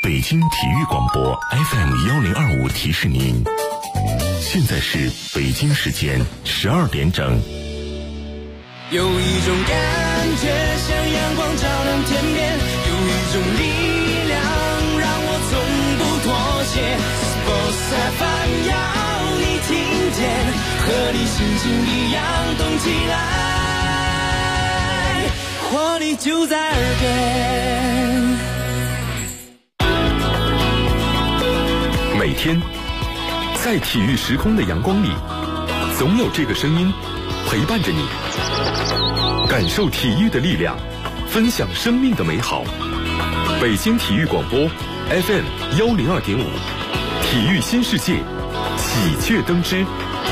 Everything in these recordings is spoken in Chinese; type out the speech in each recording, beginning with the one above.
北京体育广播 FM1025提示您，现在是北京时间12点整。 有一种感觉像阳光照亮天边，有一种力量让我从不妥协。Sports FM 要你听见，和你心情一样动起来，活力就在耳边。 每天在体育时空的阳光里，总有这个声音陪伴着你，感受体育的力量，分享生命的美好。北京体育广播 FM102.5，体育新世界，喜鹊登枝。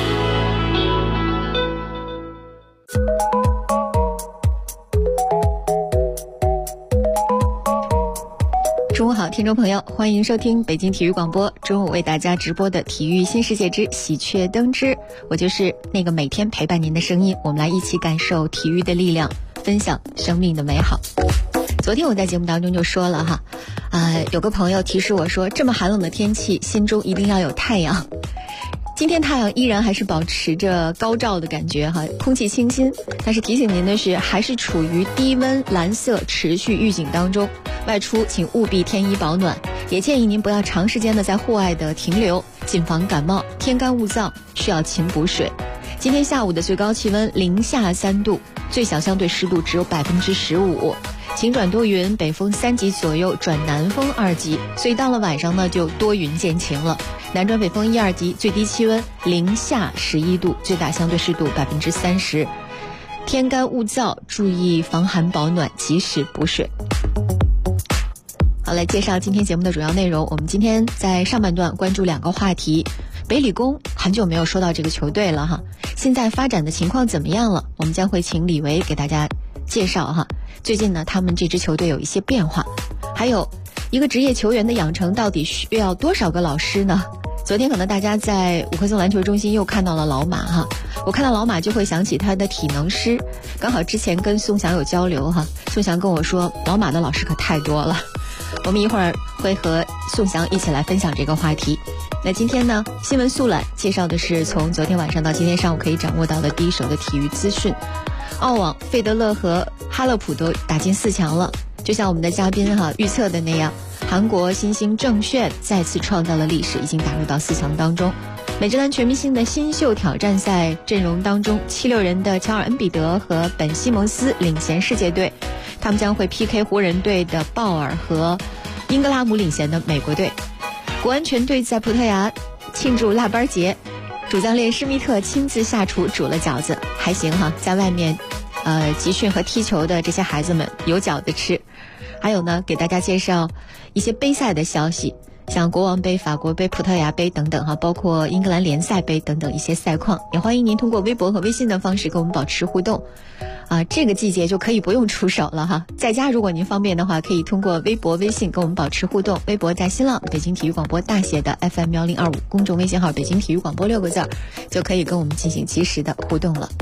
中午好，听众朋友，欢迎收听北京体育广播中午为大家直播的体育新世界之喜鹊登枝。我就是那个每天陪伴您的声音，我们来一起感受体育的力量，分享生命的美好。昨天我在节目当中就说了哈，有个朋友提示我说，这么寒冷的天气，心中一定要有太阳。今天太阳依然还是保持着高照的感觉哈，空气清新，但是提醒您的是，还是处于低温蓝色持续预警当中。外出请务必添衣保暖，也建议您不要长时间的在户外的停留，谨防感冒。天干物燥，需要勤补水。今天下午的最高气温零下3度，最小相对湿度只有15%，晴转多云，北风3级左右转南风2级，所以到了晚上呢就多云见晴了。南转北风1、2级，最低气温零下11度，最大相对湿度30%。天干物燥，注意防寒保暖，及时补水。好，来介绍今天节目的主要内容。我们今天在上半段关注2个话题。北理工很久没有说到这个球队了哈，现在发展的情况怎么样了？我们将会请李维给大家介绍哈。最近呢，他们这支球队有一些变化，还有一个职业球员的养成到底需要多少个老师呢？昨天可能大家在五棵松篮球中心又看到了老马哈，我看到老马就会想起他的体能师，刚好之前跟宋翔有交流哈，宋翔跟我说老马的老师可太多了。我们一会儿会和宋翔一起来分享这个话题。那今天呢，新闻速览介绍的是从昨天晚上到今天上午可以掌握到的第一手的体育资讯。澳网费德勒和哈勒普都打进4强了，就像我们的嘉宾预测的那样，韩国新星郑炫再次创造了历史，已经打入到4强当中。美职篮全明星的新秀挑战赛阵容当中，76人的乔尔恩比德和本西蒙斯领衔世界队，他们将会 PK 湖人队的鲍尔和英格拉姆领衔的美国队。国安全队在葡萄牙庆祝腊八节，主教练施密特亲自下厨煮了饺子，还行哈，在外面集训和踢球的这些孩子们有饺子吃。还有呢，给大家介绍一些杯赛的消息，像国王杯、法国杯、葡萄牙杯等等哈，包括英格兰联赛杯等等一些赛况。也欢迎您通过微博和微信的方式跟我们保持互动。这个季节就可以不用出手了哈，在家如果您方便的话，可以通过微博、微信跟我们保持互动。微博在新浪北京体育广播大写的 FM1025，公众微信号北京体育广播6个字，就可以跟我们进行及时的互动了。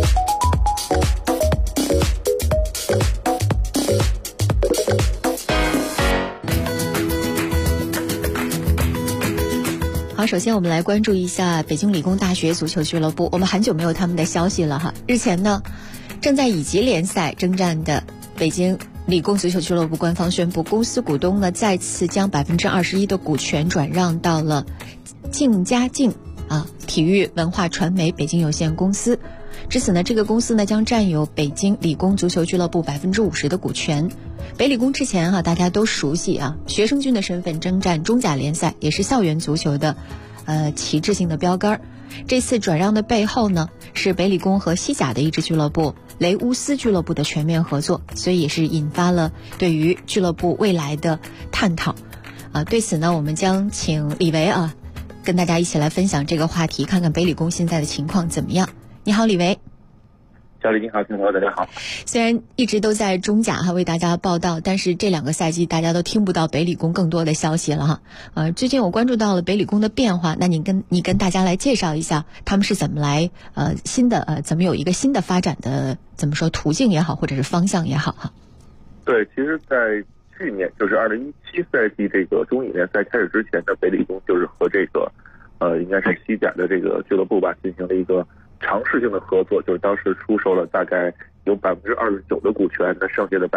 好，首先我们来关注一下北京理工大学足球俱乐部，我们很久没有他们的消息了哈。日前呢，正在乙级联赛征战的北京理工足球俱乐部官方宣布，公司股东呢再次将21%的股权转让到了静嘉静体育文化传媒北京有限公司。至此呢，这个公司呢将占有北京理工足球俱乐部50%的股权。北理工之前大家都熟悉学生军的身份征战中甲联赛，也是校园足球的旗帜性的标杆。这次转让的背后呢，是北理工和西甲的一支俱乐部雷乌斯俱乐部的全面合作，所以也是引发了对于俱乐部未来的探讨。对此呢，我们将请李维跟大家一起来分享这个话题，看看北理工现在的情况怎么样。你好，李维。 小李你好，听众朋友大家好。 虽然一直都在中甲为大家报道，但是这2个赛季大家都听不到北理工更多的消息了最近我关注到了北理工的变化，那你跟大家来介绍一下他们是怎么来怎么有一个新的发展的怎么说途径也好，或者是方向也好对，其实在去去年就是2017赛季这个中乙联赛开始之前的北理工就是和这个应该是西甲的这个俱乐部吧进行了一个尝试性的合作，就是当时出售了大概有29%的股权，那剩下的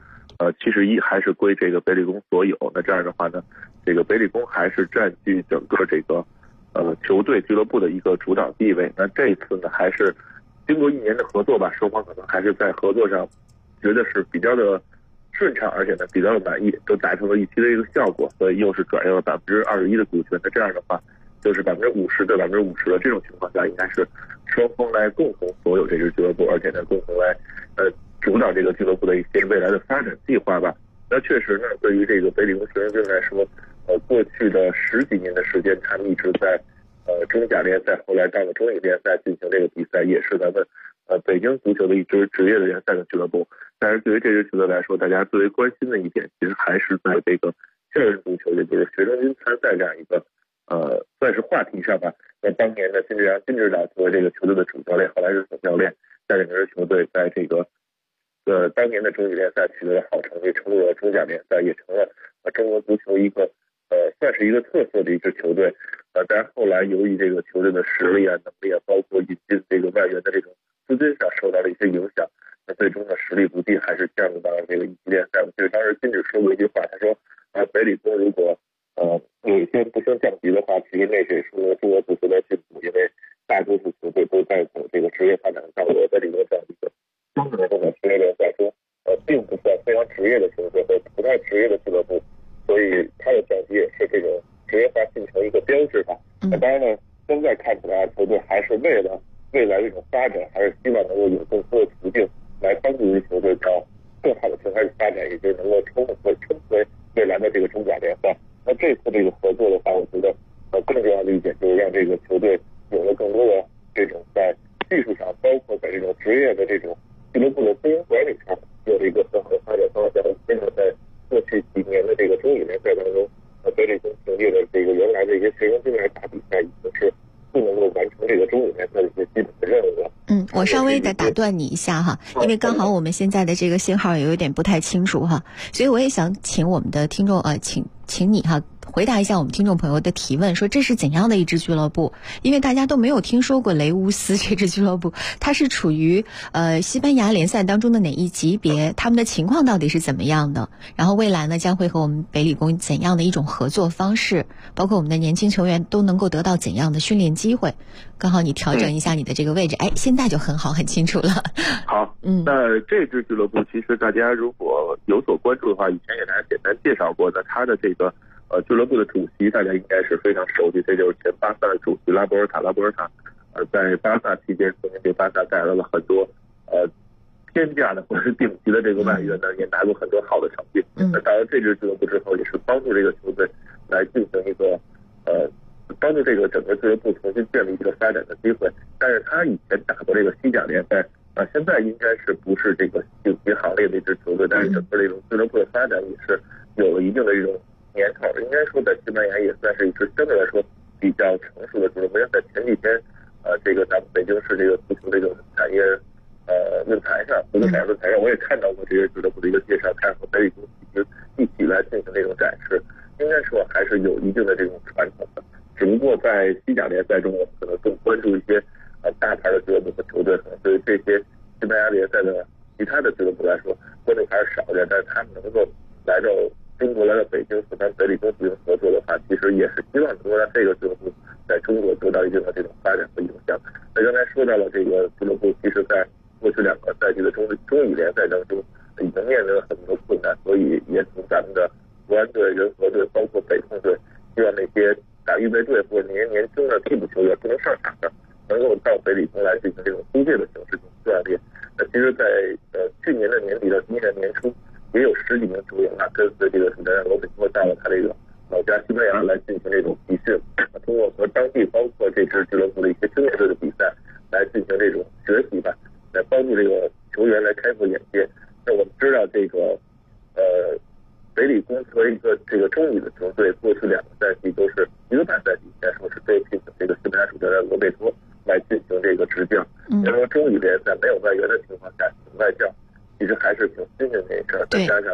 71%还是归这个北理工所有。那这样的话呢，这个北理工还是占据整个这个球队俱乐部的一个主导地位。那这一次呢，还是经过1年的合作吧，双方可能还是在合作上觉得是比较的顺畅，而且呢比较的满意，都达成了预期的一个效果，所以又是转让了21%的股权。那这样的话，就是50%对50%的这种情况下，应该是双方来共同所有这支俱乐部，而且呢共同来主导这个俱乐部的一些未来的发展计划吧。那确实呢，对于这个北理工学生队来说，过去的10几年的时间，他们一直在中甲联赛，后来到了中乙联赛进行这个比赛，也是咱们北京足球的一支职业的联赛的俱乐部。但是对于这支球队来说，大家最为关心的一点，其实还是在这个校园足球，也就是学生军参赛这样一个算是话题上吧。那当年的金志扬金指导作为这个球队的主教练，后来是总教练，带领这支球队在这个当年的中乙联赛取得了好成绩，冲入了中甲联赛，也成了中国足球一个算是一个特色的一支球队。但是后来由于这个球队的实力啊、能力啊，包括引进这个外援的这种资金上受到了一些影响，那最终的实力不济，还是降入到了这个一级联赛。我记得当时金指说过一句话，他说北理工如果有一些不升降级的话，其实那是说中国足球的进步，因为大多数球队都在走这个职业发展道路，北理工这样一个相对来说职业联赛中并不算非常职业的球队和不太职业的俱乐部，所以它的降级也是这种职业化进程一个标志吧。那当然呢，现在看起来球队还是为了未来这种发展，还是希望能够有更多的途径来帮助这些球队到更好的平台去发展，也就是能够冲回未来的这个中甲联赛。那这次这个合作的话，我觉得更重要的一点就是让这个球队有了更多的这种在技术上，包括在这种职业的这种俱乐部的经营管理上有了一个很好的发展方向。现在在过去几年的这个中乙联赛当中，北理工凭借的这个原来的一些学生军来打比赛，已经是不能够完成这个中乙联赛的一些基本的任务了。 我稍微的打断你一下哈，因为刚好我们现在的这个信号也有点不太清楚哈，所以我也想请我们的听众请你哈回答一下我们听众朋友的提问，说这是怎样的一支俱乐部？因为大家都没有听说过雷乌斯这支俱乐部，它是处于西班牙联赛当中的哪一级别？他们的情况到底是怎么样的？然后未来呢将会和我们北理工怎样的一种合作方式？包括我们的年轻球员都能够得到怎样的训练机会？刚好你调整一下你的这个位置，现在就很好，很清楚了。 好，那这支俱乐部其实大家如果有所关注的话，以前给大家简单介绍过的，他的这个俱乐部的主席大家应该是非常熟悉，这就是前巴萨的主席拉波尔塔。在巴萨期间，曾经给巴萨带来了很多天价的或者是顶级的这个外援呢，也拿过很多好的成绩。那到了这支俱乐部之后，也是帮助这个球队来进行一个帮助这个整个俱乐部重新建立一个发展的机会。但是他以前打过这个西甲联赛，现在应该是不是这个顶级行列的一支球队，但是整个这种俱乐部的发展也是有了一定的这种年头。应该说在西班牙也算是一支相对来说比较成熟的俱乐部。在前几天这个咱们北京市这个足球这个产业论坛上，足球产业论坛上，我也看到过这些俱乐部的一个介绍，看和北理工一起来进行这种展示，应该说还是有一定的这种传统的。只不过在西甲联赛中，我们可能更关注一些大牌的俱乐部和球队，可能对这些西班牙联赛的其他的俱乐部来说关注还是少点。但是他们能够来到中国，来到北京和咱北理工进行合作的话，其实也是希望能够让这个俱乐部在中国得到一定的这种发展和影响。那刚才说到了这个俱乐部，其实在过去2个赛季的中乙联赛当中已经面临了很多困难，所以也从咱们的国安队、人和队，包括北控队，希望那些打预备队或者年轻的替补球员不能上场的，能够到北理工来进行这种租借的形式进行锻炼。那其实在去年的年底到今年年初，也有10几名球员跟随这个主教练罗贝托到了他这个老家西班牙来进行这种集训，通过和当地包括这支俱乐部的一些青年队的比赛来进行这种学习吧，来帮助这个球员来开阔眼界。那我们知道这个北理工作为一个这个中乙的球队，过去2个赛季都是一个半赛季应该说是被聘请这个西班牙主教练罗贝托来进行这个执教。因为中乙联赛没有外援的情况下请外教，其实还是挺新鲜的一事儿。再加上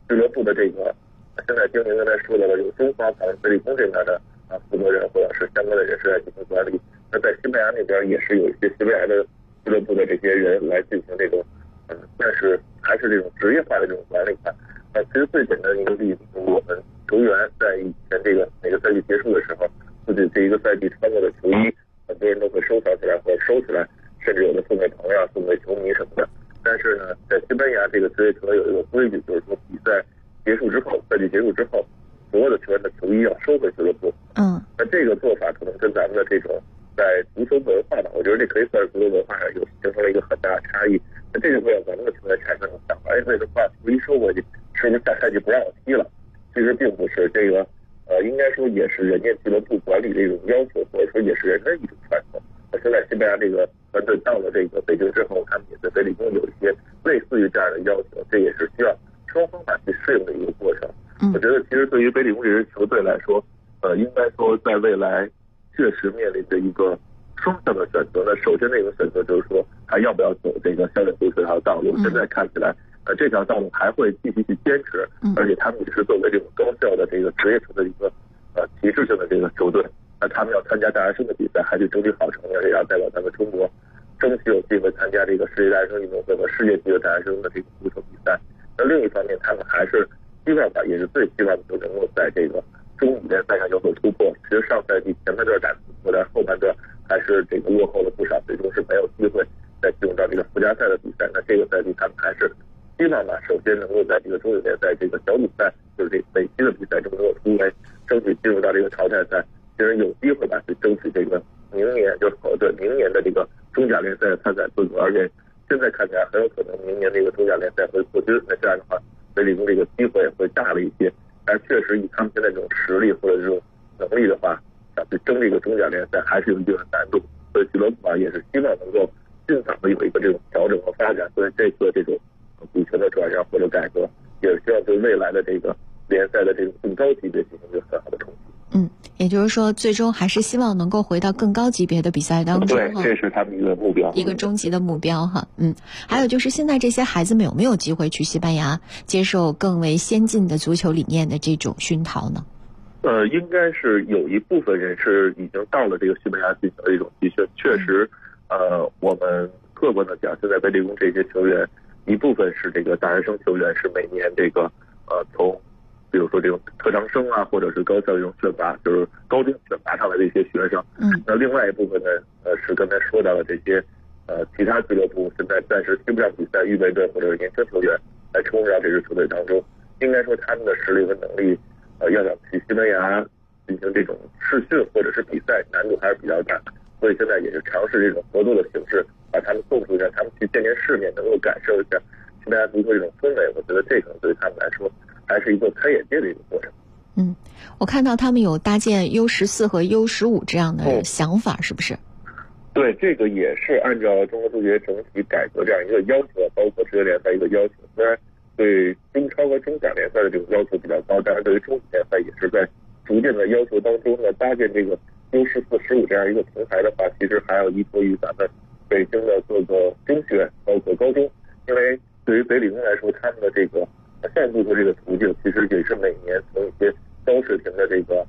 俱乐部的这个现在经营刚才说到的有中方北理工这边的负责人或者是相关的人士来进行管理。那在西班牙那边也是有一些西班牙的俱乐部的这些人来进行这种但是还是这种职业化的这种管理吧。其实最简单的一个例子，我们球员在以前这个每个赛季结束的时候，自己这一个赛季穿过的球衣，很多人都会收藏起来或者收起来，甚至有的送给朋友、送给球迷什么的。但是呢，在西班牙这个职业球队有一个规矩，就是说比赛结束之后，赛季结束之后，所有的球员的球衣要收回俱乐部。那这个做法可能跟咱们的这种在足球文化吧，我觉得这可以算是足球文化上有形成了一个很大的差异。那这就会让咱们的球员产生了想法，为什么把球衣收回去，是不是下赛季不让我踢了？其实并不是，这个应该说也是人家俱乐部管理的一种要求，或者说也是人的一种传统。那现在西班牙这个团队到了这个北京之后，他们也对北理工有一些类似于这样的要求，这也是需要双方法去适应的一个过程。我觉得其实对于北理工这支球队来说，应该说在未来确实面临着一个双向的选择呢。首先的一个选择就是说，还要不要走这个校练足球这条道路？现在看起来，这条道路还会继续去坚持，而且他们也是作为这种高校的这个职业球的一个旗帜性的这个球队。那他们要参加大学生的比赛，还去争取好成绩，也要代表咱们中国争取有机会参加这个世界大学生运动会和世界级的大学生的这个足球比赛。那另一方面，他们还是希望吧，也是最希望就能够在这个中乙联赛上有所突破。其实上赛季前半段打突破，但后半段还是这个落后了不少，最终是没有机会再进入到这个附加赛的比赛。那这个赛季他们还是希望吧，首先能够在这个中乙联赛这个小组赛，就是这每期的比赛中能够突围，争取进入到这个淘汰赛，其实有机会吧去争取这个明年就是明年的这个中甲联赛的参赛资格。而且现在看起来很有可能明年这个中甲联赛会扩军，那这样的话北理工这个机会会大了一些。但确实以他们现在这种实力或者这种能力的话，想去争这个中甲联赛还是有一定的难度。所以俱乐部啊也是希望能够尽早的有一个这种调整和发展。所以这次这种股权的转让或者改革，也是希望对未来的这个联赛的这种更高级别进行一个很好的冲击。 也就是说最终还是希望能够回到更高级别的比赛当中。 对，这是他们一个目标， 一个终极的目标哈。还有就是现在这些孩子们有没有机会去西班牙接受更为先进的足球理念的这种熏陶呢？ 应该是有一部分人是已经到了这个西班牙进行了一种集训。确实我们客观的讲，现在北理工这些球员一部分是这个大学生球员，是每年这个从比如说这种特长生啊，或者是高校这种选拔，就是高中选拔上来的一些学生。那另外一部分呢，是刚才说到的这些其他俱乐部现在暂时踢不上比赛，预备队或者是年轻球员来冲入到这支球队当中。应该说他们的实力和能力，要想去西班牙进行这种试训或者是比赛，难度还是比较大。所以现在也是尝试这种合作的形式，把他们送出去，让他们去见见世面，能够感受一下西班牙足球这种氛围。我觉得这可能对他们来说还是一个开眼界的一个过程。 我看到他们有搭建 U14 和 U15 这样的想法，是不是？ 对，这个也是按照中国足协整体改革这样一个要求，包括职业联赛一个要求。虽然对中超和中甲联赛的这种要求比较高，但是对于中乙联赛也是在逐渐的要求当中呢，搭建这个 U14、15这样一个平台的话，其实还要依托于咱们北京的各个中学，包括高中。因为对于北理工来说，他们的这个校园足球这个途径，其实也是每年从一些高水平的这个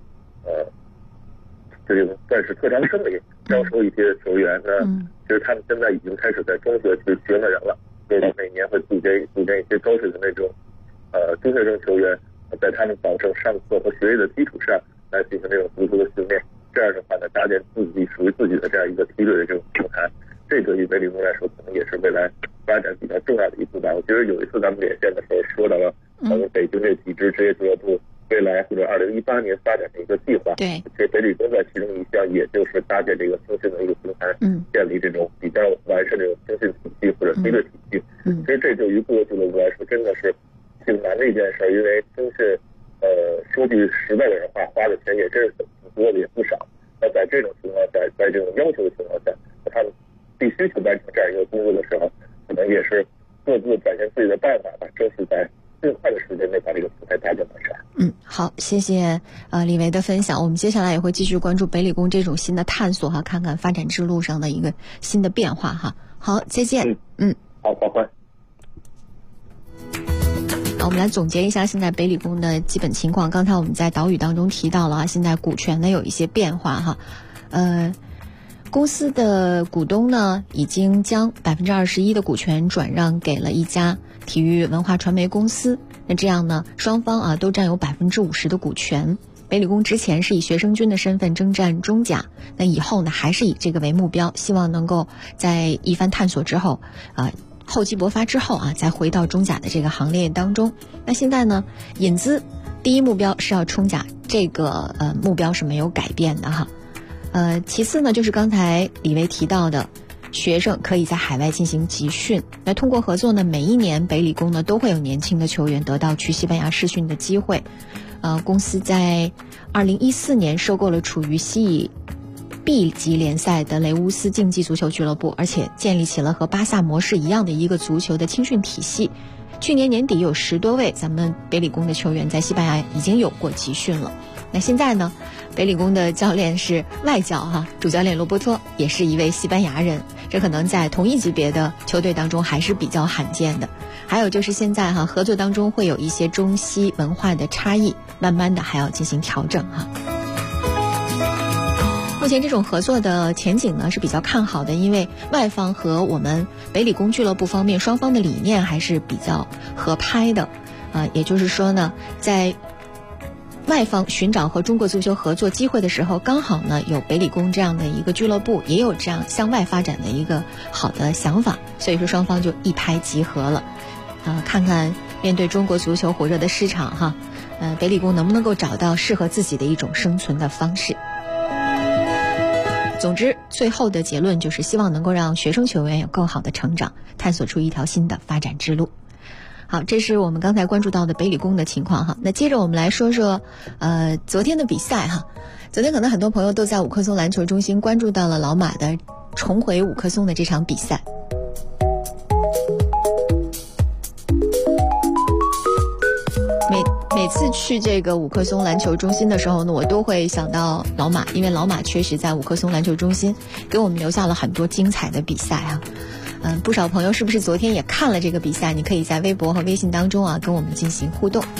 这种算是特长生里招收一些球员呢。其实他们现在已经开始在中学去学的人了，所以每年会组建一些高水平的这种中学生球员，在他们保证上课和学业的基础上来进行这种足球的训练。这样的话呢，搭建自己属于自己的这样一个梯队的这种平台，这对于北理工来说，可能也是未来发展比较重要的一步吧。我记得有一次咱们连线的时候说到了咱们北京这几支职业俱乐部未来或者2018年发展的一个计划。 对， 这北理工在其中一项，也就是搭建这个通讯的一个平台，建立这种比较完善的这种通讯体系或者梯队体系。其实这对于各个俱乐部来说，真的是挺难的一件事，因为通讯说句实在的人话，花的钱也真是挺多的，也不少。那在这种情况下，在这种要求的情况下，他们必须去完成这样一个工作的时候，可能也是各自展现自己的办法吧，争取在尽快的时间内把这个平台搭建完善。 好，谢谢李维的分享。我们接下来也会继续关注北理工这种新的探索哈，看看发展之路上的一个新的变化哈。好，再见。 好，拜拜。 我们来总结一下现在北理工的基本情况。刚才我们在岛屿当中提到了啊，现在股权呢有一些变化哈，公司的股东呢已经将21%的股权转让给了一家体育文化传媒公司，那这样呢双方啊都占有50%的股权。北理工之前是以学生军的身份征战中甲，那以后呢还是以这个为目标，希望能够在一番探索之后厚积薄发之后啊，再回到中甲的这个行列当中。那现在呢，引资第一目标是要冲甲，这个目标是没有改变的哈。其次呢，就是刚才李薇提到的，学生可以在海外进行集训。那通过合作呢，每一年北理工呢都会有年轻的球员得到去西班牙试训的机会。公司在2014年收购了处于西乙B 级联赛的雷乌斯竞技足球俱乐部，而且建立起了和巴萨模式一样的一个足球的青训体系。去年年底有10多位咱们北理工的球员在西班牙已经有过集训了。那现在呢，北理工的教练是外教哈，主教练罗伯托也是一位西班牙人，这可能在同一级别的球队当中还是比较罕见的。还有就是现在哈，合作当中会有一些中西文化的差异，慢慢的还要进行调整哈。目前这种合作的前景呢是比较看好的，因为外方和我们北理工俱乐部方面双方的理念还是比较合拍的，也就是说呢，在外方寻找和中国足球合作机会的时候，刚好呢有北理工这样的一个俱乐部也有这样向外发展的一个好的想法，所以说双方就一拍即合了。看看面对中国足球火热的市场哈，北理工能不能够找到适合自己的一种生存的方式。总之，最后的结论就是希望能够让学生球员有更好的成长，探索出一条新的发展之路。好，这是我们刚才关注到的北理工的情况哈。那接着我们来说说昨天的比赛哈。昨天可能很多朋友都在五棵松篮球中心关注到了老马的重回五棵松的这场比赛。每次去这个五棵松篮球中心的时候呢，我都会想到老马，因为老马确实在五棵松篮球中心给我们留下了很多精彩的比赛啊。不少朋友是不是昨天也看了这个比赛？你可以在微博和微信当中啊跟我们进行互动。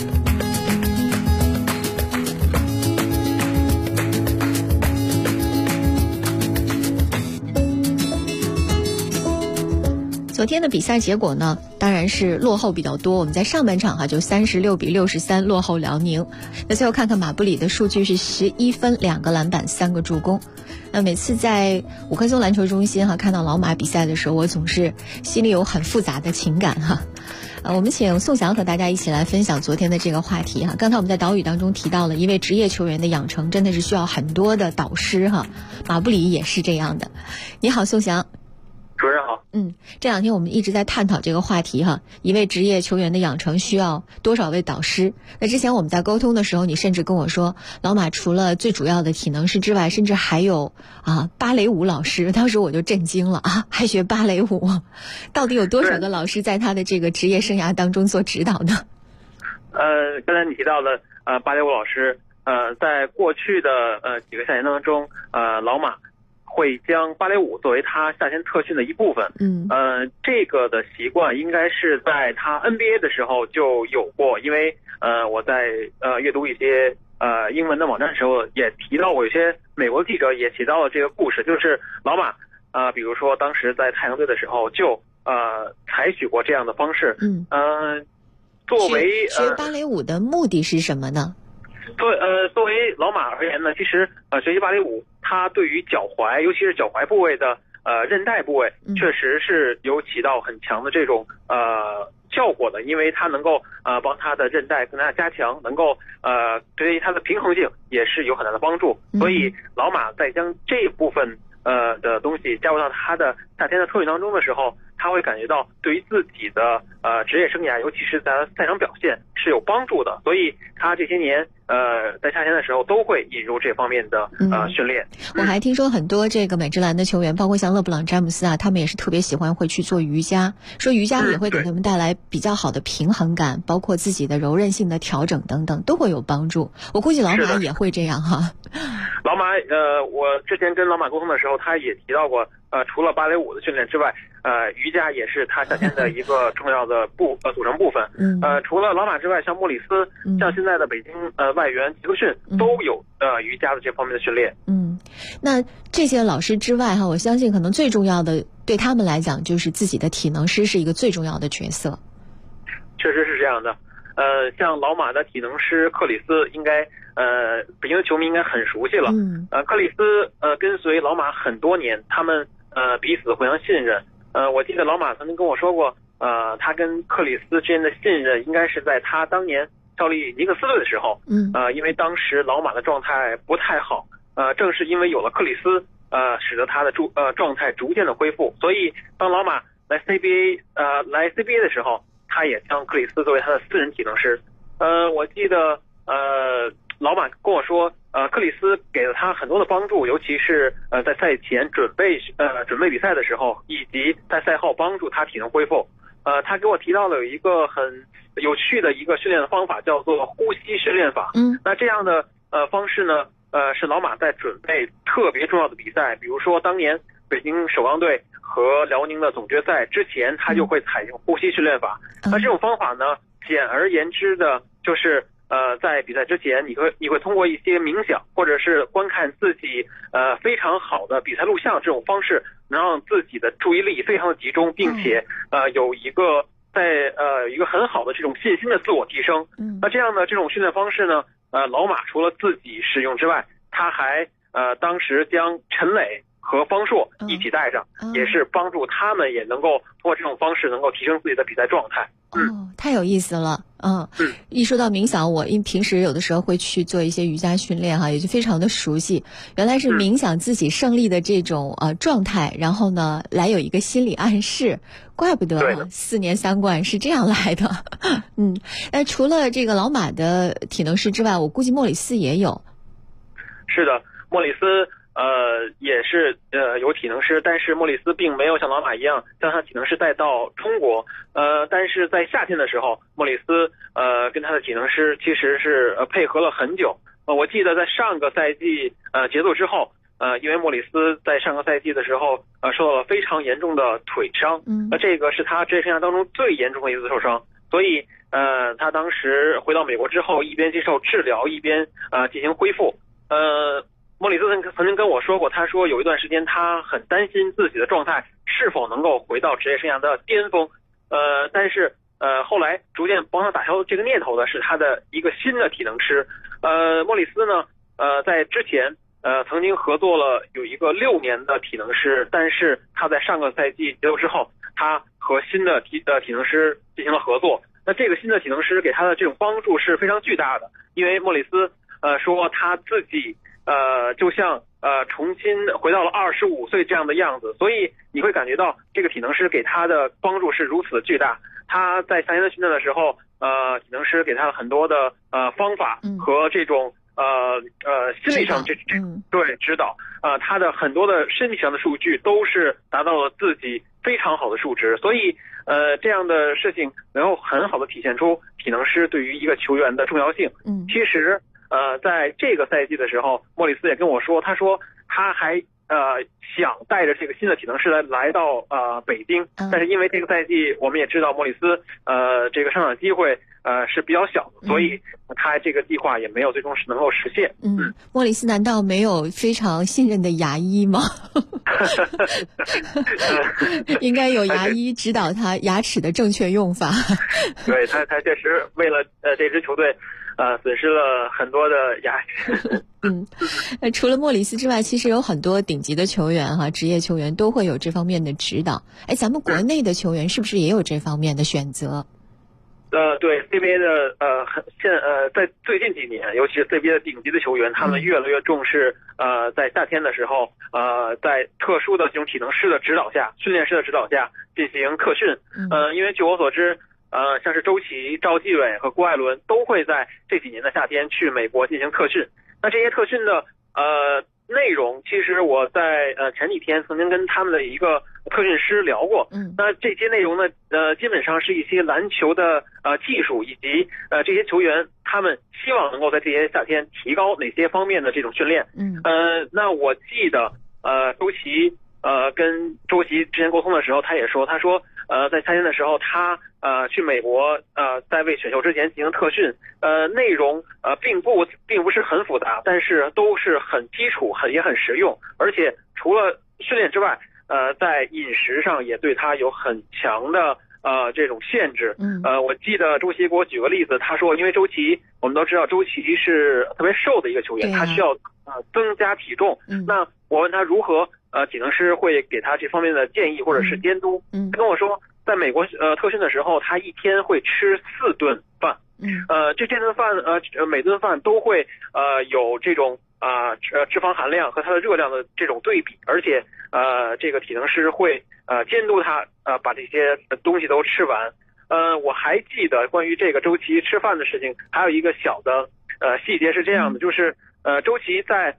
昨天的比赛结果呢，当然是落后比较多。我们在上半场就36比63落后辽宁。那最后看看马布里的数据是11分、2个篮板、3个助攻。那每次在五棵松篮球中心看到老马比赛的时候，我总是心里有很复杂的情感哈。我们请宋翔和大家一起来分享昨天的这个话题哈。刚才我们在岛屿当中提到了，因为职业球员的养成真的是需要很多的导师哈。马布里也是这样的。你好，宋翔。 主任好。 这两天我们一直在探讨这个话题哈，一位职业球员的养成需要多少位导师？那之前我们在沟通的时候，你甚至跟我说，老马除了最主要的体能师之外，甚至还有芭蕾舞老师。当时我就震惊了啊，还学芭蕾舞，到底有多少个老师在他的这个职业生涯当中做指导呢？ 刚才你提到的芭蕾舞老师，在过去的几个夏天当中，老马会将芭蕾舞作为他夏天特训的一部分。这个的习惯应该是在他 NBA 的时候就有过，因为我在阅读一些英文的网站的时候也提到过，有些美国记者也提到了这个故事，就是老马比如说当时在太阳队的时候就采取过这样的方式。作为学芭蕾舞的目的是什么呢？ 作为老马而言呢，其实学习芭蕾舞，它对于脚踝，尤其是脚踝部位的韧带部位，确实是有起到很强的这种效果的，因为它能够帮他的韧带更加加强，能够对于他的平衡性也是有很大的帮助。所以老马在将这部分的东西加入到他的夏天的特训当中的时候，他会感觉到对于自己的职业生涯，尤其是在赛场表现是有帮助的。所以他这些年在夏天的时候都会引入这方面的训练。 我还听说很多这个美职篮的球员，包括像勒布朗詹姆斯他们也是特别喜欢会去做瑜伽，说瑜伽也会给他们带来比较好的平衡感，包括自己的柔韧性的调整等等都会有帮助。我估计老马也会这样哈。 老马我之前跟老马沟通的时候，他也提到过除了芭蕾舞的训练之外， 瑜伽也是他夏天的一个重要的组成部分。除了老马之外，像莫里斯，像现在的北京外援杰克逊都有瑜伽的这方面的训练。 那这些老师之外哈，我相信可能最重要的对他们来讲，就是自己的体能师是一个最重要的角色。 确实是这样的。像老马的体能师克里斯，应该北京的球迷应该很熟悉了。克里斯跟随老马很多年，他们彼此互相信任。我记得老马曾经跟我说过，他跟克里斯之间的信任应该是在他当年效力尼克斯队的时候。因为当时老马的状态不太好，正是因为有了克里斯，使得他的状态逐渐的恢复。所以当老马来 CBA 的时候，他也将克里斯作为他的私人体能师。我记得老马跟我说，克里斯给了他很多的帮助，尤其是在赛前准备比赛的时候，以及在赛后帮助他体能恢复。他给我提到了有一个很有趣的一个训练的方法，叫做呼吸训练法。那这样的方式呢，是老马在准备特别重要的比赛，比如说当年北京首钢队和辽宁的总决赛之前，他就会采用呼吸训练法。那这种方法呢，简而言之的就是在比赛之前，你会通过一些冥想或者是观看自己非常好的比赛录像这种方式，能让自己的注意力非常的集中，并且有一个很好的这种信心的自我提升。那这样的这种训练方式呢，老马除了自己使用之外，他还当时将陈磊和方硕一起带上，也是帮助他们也能够通过这种方式能够提升自己的比赛状态。 太有意思了。一说到冥想，我因平时有的时候会去做一些瑜伽训练哈，也就非常的熟悉。原来是冥想自己胜利的这种状态，然后呢来有一个心理暗示，怪不得4年3冠是这样来的。除了这个老马的体能师之外，我估计莫里斯也有。 是的，莫里斯也是有体能师，但是莫里斯并没有像老马一样将他体能师带到中国。但是在夏天的时候，莫里斯跟他的体能师其实是配合了很久。我记得在上个赛季结束之后，因为莫里斯在上个赛季的时候受到了非常严重的腿伤，这个是他职业生涯当中最严重的一次受伤，所以他当时回到美国之后，一边接受治疗一边进行恢复。莫里斯曾经跟我说过，他说有一段时间他很担心自己的状态是否能够回到职业生涯的巅峰。但是后来逐渐帮他打消这个念头的是他的一个新的体能师。莫里斯呢在之前曾经合作了有一个6年的体能师，但是他在上个赛季结束之后，他和新的体能师进行了合作。那这个新的体能师给他的这种帮助是非常巨大的，因为莫里斯说他自己就像重新回到了25岁这样的样子，所以你会感觉到这个体能师给他的帮助是如此巨大。他在夏天的训练的时候，体能师给他了很多的方法和这种心理上对指导。他的很多的身体上的数据都是达到了自己非常好的数值，所以这样的事情能够很好的体现出体能师对于一个球员的重要性。其实在这个赛季的时候，莫里斯也跟我说，他说他还想带着这个新的体能师来到北京，但是因为这个赛季我们也知道莫里斯这个上场机会是比较小的，所以他这个计划也没有最终是能够实现。 莫里斯难道没有非常信任的牙医吗？应该有牙医指导他牙齿的正确用法。 对，他确实为了这支球队损失了很多的牙齿。 除了莫里斯之外，其实有很多顶级的球员哈，职业球员都会有这方面的指导。咱们国内的球员是不是也有这方面的选择？ 对 CBA 的在最近几年，尤其是 CBA 的顶级的球员，他们越来越重视在夏天的时候在特殊的这种体能师的指导下，训练师的指导下进行特训。因为据我所知，像是周琦、赵继伟和郭艾伦都会在这几年的夏天去美国进行特训。那这些特训的内容，其实我在前几天曾经跟他们的一个特训师聊过。那这些内容呢基本上是一些篮球的技术，以及这些球员他们希望能够在这些夏天提高哪些方面的这种训练。那我记得周琦跟周琦之前沟通的时候，他也说，在夏天的时候，他去美国在为选秀之前进行特训，内容并不是很复杂，但是都是很基础，也很实用，而且除了训练之外，在饮食上也对他有很强的这种限制。我记得周琦给我举个例子，他说，因为我们都知道周琦是特别瘦的一个球员，他需要增加体重。那我问他如何体能师会给他这方面的建议或者是监督。他跟我说，在美国特训的时候，他一天会吃4顿饭。这顿饭每顿饭都会有这种脂肪含量和它的热量的这种对比，而且这个体能师会监督他把这些东西都吃完。我还记得关于这个周琦吃饭的事情，还有一个小的细节是这样的，就是周琦在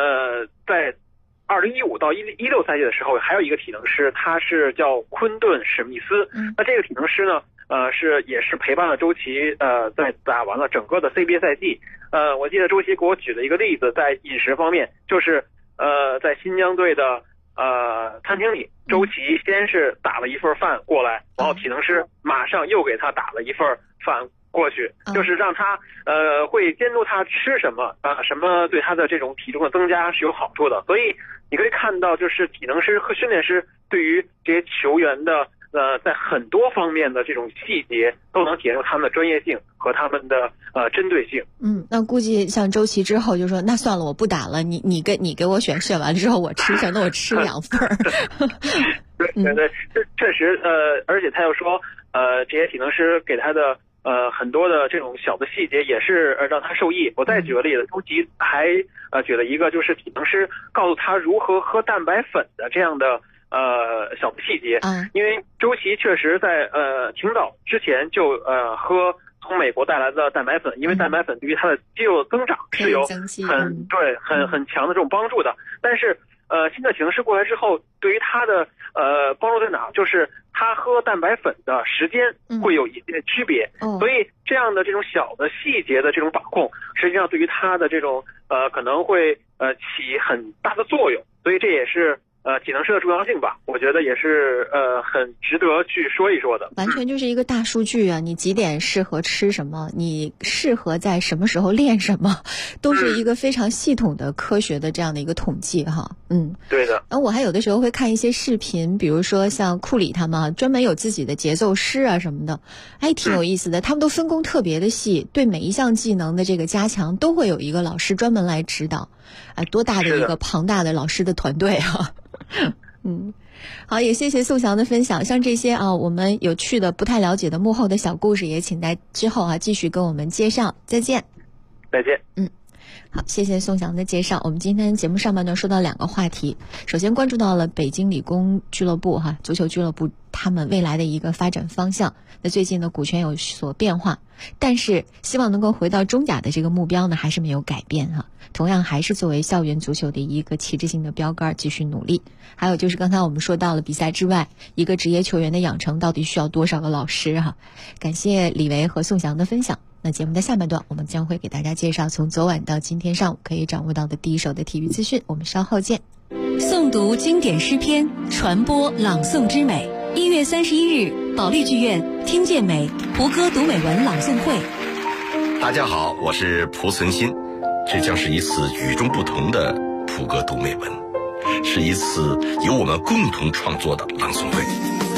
2015到16赛季的时候，还有一个体能师，他是叫昆顿史密斯。那这个体能师呢，也是陪伴了周琦在打完了整个的 CBA 赛季。我记得周琦给我举了一个例子，在饮食方面，就是在新疆队的餐厅里，周琦先是打了一份饭过来，然后体能师马上又给他打了一份饭过去，就是让他会监督他吃什么什么对他的这种体重的增加是有好处的。所以你可以看到，就是体能师和训练师对于这些球员的在很多方面的这种细节都能体现出他们的专业性和他们的针对性。 那估计像周琦之后就说，那算了，我不打了，你给我选完了之后我吃上，那我吃2份。 对，这确实而且他又说这些体能师给他的很多的这种小的细节也是让他受益。我再举个例子，周琦还举了一个，就是体能师告诉他如何喝蛋白粉的这样的小的细节。因为周琦确实在挺早之前就喝从美国带来的蛋白粉，因为蛋白粉对于他的肌肉增长是有很强的这种帮助的。但是新的体能师过来之后，对于他的帮助在哪？就是他喝蛋白粉的时间会有一些区别。所以这样的这种小的细节的这种把控，实际上对于他的这种可能会起很大的作用。所以这也是体能师的重要性吧，我觉得也是很值得去说一说的。 完全就是一个大数据啊！你几点适合吃什么，你适合在什么时候练什么，都是一个非常系统的科学的这样的一个统计哈。 对的。 我还有的时候会看一些视频，比如说像库里他们专门有自己的节奏师啊什么的，挺有意思的。他们都分工特别的细，对每一项技能的这个加强都会有一个老师专门来指导。多大的一个庞大的老师的团队啊！好，也谢谢宋翔的分享。像这些我们有趣的、不太了解的幕后的小故事，也请在之后继续跟我们介绍。再见。 再见。 好，谢谢宋翔的介绍。我们今天节目上半段说到2个话题，首先关注到了北京理工俱乐部足球俱乐部他们未来的一个发展方向。那最近的股权有所变化，但是希望能够回到中甲的这个目标呢，还是没有改变同样还是作为校园足球的一个旗帜性的标杆继续努力。还有就是刚才我们说到了比赛之外，一个职业球员的养成到底需要多少个老师感谢李维和宋翔的分享。那节目的下半段，我们将会给大家介绍从昨晚到今天上午可以掌握到的第一手的体育资讯。我们稍后见。 诵读经典诗篇，传播朗诵之美。1月31日，保利剧院听见美胡歌读美文朗诵会。 大家好，我是蒲存昕，这将是一次与众不同的胡歌读美文，是一次由我们共同创作的朗诵会。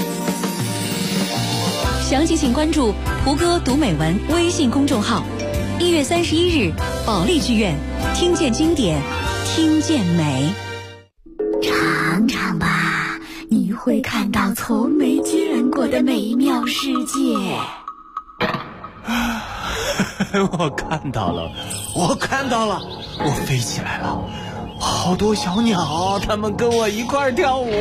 详情请关注胡歌读美文微信公众号。1月31日，保利剧院听见经典，听见美。 尝尝吧，你会看到从没见过的美妙世界。 我看到了，我飞起来了，好多小鸟，它们跟我一块跳舞。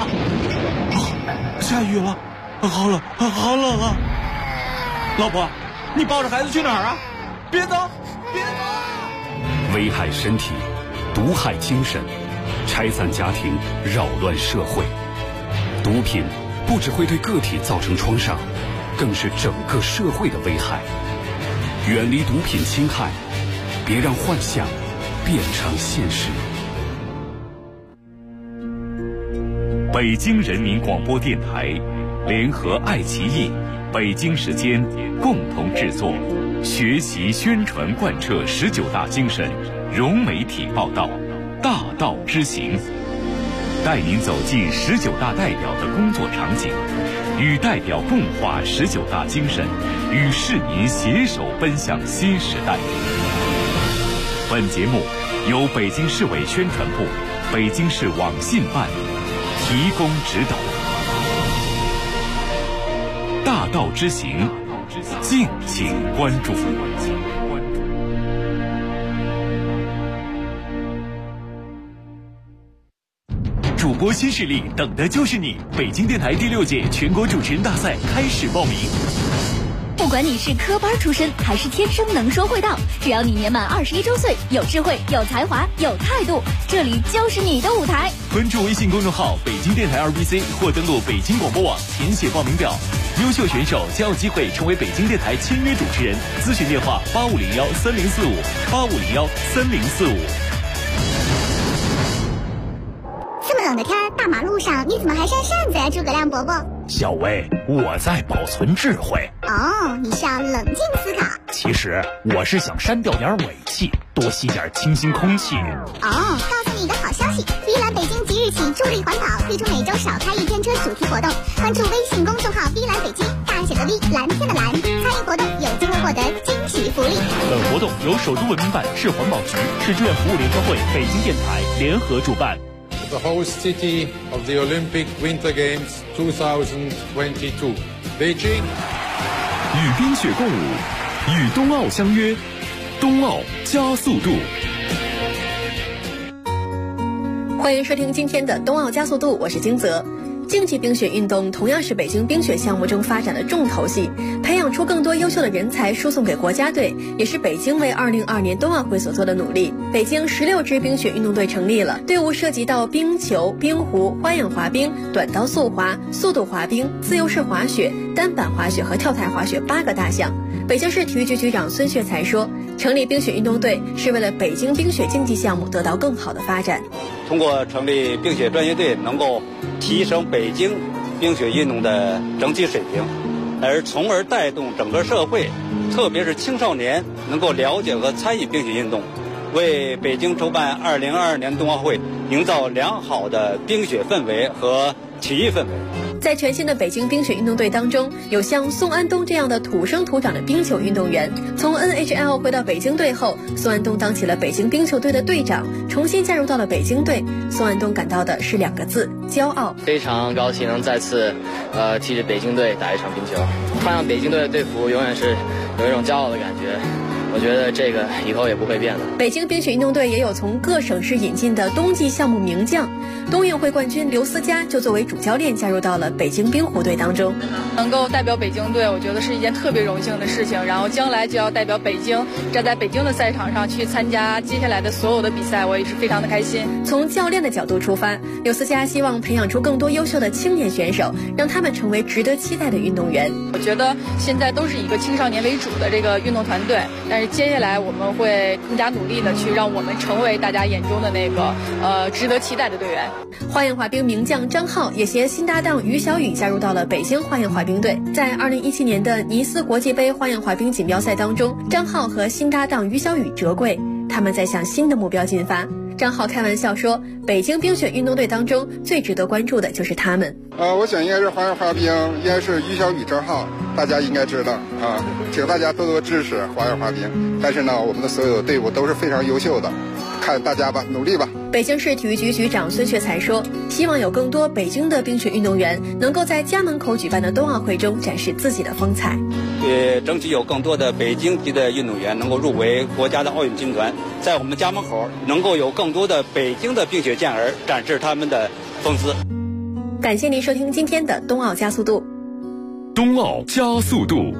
下雨了，好冷啊！老婆，你抱着孩子去哪儿啊？别走！ 危害身体，毒害精神，拆散家庭，扰乱社会。毒品不只会对个体造成创伤，更是整个社会的危害。远离毒品侵害，别让幻想变成现实。 北京人民广播电台联合爱奇艺、北京时间共同制作，学习宣传贯彻19大精神，融媒体报道，大道之行，带您走进19大代表的工作场景，与代表共话19大精神，与市民携手奔向新时代。本节目由北京市委宣传部、北京市网信办提供指导。大道之行，敬请关注。主播新势力，等的就是你！北京电台第6届全国主持人大赛开始报名。 不管你是科班出身还是天生能说会道，只要你年满21周岁，有智慧、有才华、有态度，这里就是你的舞台。 关注微信公众号北京电台2BC 或登录北京广播网填写报名表，优秀选手将有机会成为北京电台签约主持人。咨询电话85013045，85013045。 这么冷的天，大马路上你怎么还扇扇子呀，诸葛亮伯伯？ 小薇，我在保存智慧。 哦，你是要冷静思考。 其实我是想删掉点尾气，多吸点清新空气。 哦，告诉你一个好消息，V蓝北京即日起助力环保，推出每周少开一天车主题活动。关注微信公众号 V蓝北京，大写的 V， 蓝天的蓝，参与活动有机会获得惊喜福利。 本活动由首都文明办、市环保局、市志愿服务联合会、北京电台联合主办。 The host city of the Olympic Winter Games 2022, Beijing. 与冰雪共舞，与冬奥相约，冬奥加速度。 欢迎收听今天的冬奥加速度，我是金泽。竞技冰雪运动同样是北京冰雪项目中发展的重头戏，培养出更多优秀的人才输送给国家队，也是北京为2022年冬奥会所做的努力。北京16支冰雪运动队成立了，队伍涉及到冰球、冰壶、花样滑冰、短道速滑、速度滑冰、自由式滑雪、单板滑雪和跳台滑雪8个大项。北京市体育局局长孙学才说，成立冰雪运动队是为了北京冰雪竞技项目得到更好的发展。 通过成立冰雪专业队，能够提升北京冰雪运动的整体水平，从而带动整个社会，特别是青少年能够了解和参与冰雪运动，为北京筹办2022年冬奥会营造良好的冰雪氛围和体育氛围。 在全新的北京冰雪运动队当中，有像宋安东这样的土生土长的冰球运动员。从 NHL 回到北京队后，宋安东当起了北京冰球队的队长，重新加入到了北京队。宋安东感到的是2个字：骄傲。 非常高兴能再次替着北京队打一场冰球，穿上北京队的队服，永远是有一种骄傲的感觉。我觉得这个以后也不会变的。 北京冰雪运动队也有从各省市引进的冬季项目名将，冬运会冠军刘思佳就作为主教练加入到了北京冰壶队当中。 能够代表北京队，我觉得是一件特别荣幸的事情。然后将来就要代表北京，站在北京的赛场上去参加接下来的所有的比赛，我也是非常的开心。 从教练的角度出发，刘思佳希望培养出更多优秀的青年选手，让他们成为值得期待的运动员。 我觉得现在都是以一个青少年为主的这个运动团队，但是接下来我们会更加努力的去让我们成为大家眼中的那个值得期待的队员。 花样滑冰名将张浩也携新搭档于小雨加入到了北京花样滑冰队。在2017年的尼斯国际杯花样滑冰锦标赛当中，张浩和新搭档于小雨折桂，他们在向新的目标进发。张浩开玩笑说，北京冰雪运动队当中最值得关注的就是他们。 我想应该是花样滑冰，应该是于小雨、张浩，大家应该知道啊，请大家多多支持花样滑冰。但是呢，我们的所有的队伍都是非常优秀的，看大家吧，努力吧。 北京市体育局局长孙学才说，希望有更多北京的冰雪运动员能够在家门口举办的冬奥会中展示自己的风采， 也争取有更多的北京籍的运动员能够入围国家的奥运金团，在我们家门口能够有更多的北京的冰雪健儿展示他们的风姿。 感谢您收听今天的冬奥加速度。 冬奥加速度，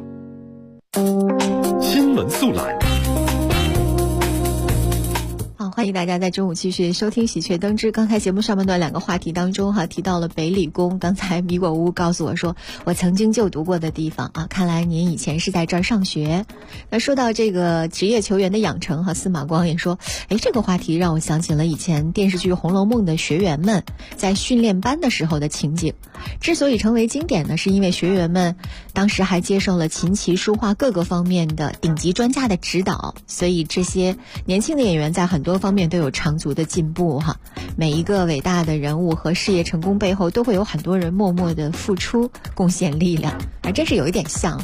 新闻速览。 欢迎大家在中午继续收听喜鹊登之。刚才节目上半段2个话题当中提到了北理工，刚才米果屋告诉我说我曾经就读过的地方看来您以前是在这儿上学。那说到这个职业球员的养成司马光也说，这个话题让我想起了以前电视剧《红楼梦》的学员们在训练班的时候的情景。之所以成为经典呢，是因为学员们当时还接受了琴棋书画各个方面的顶级专家的指导，所以这些年轻的演员在很多方面都有长足的进步每一个伟大的人物和事业成功背后都会有很多人默默的付出贡献力量，真是有一点像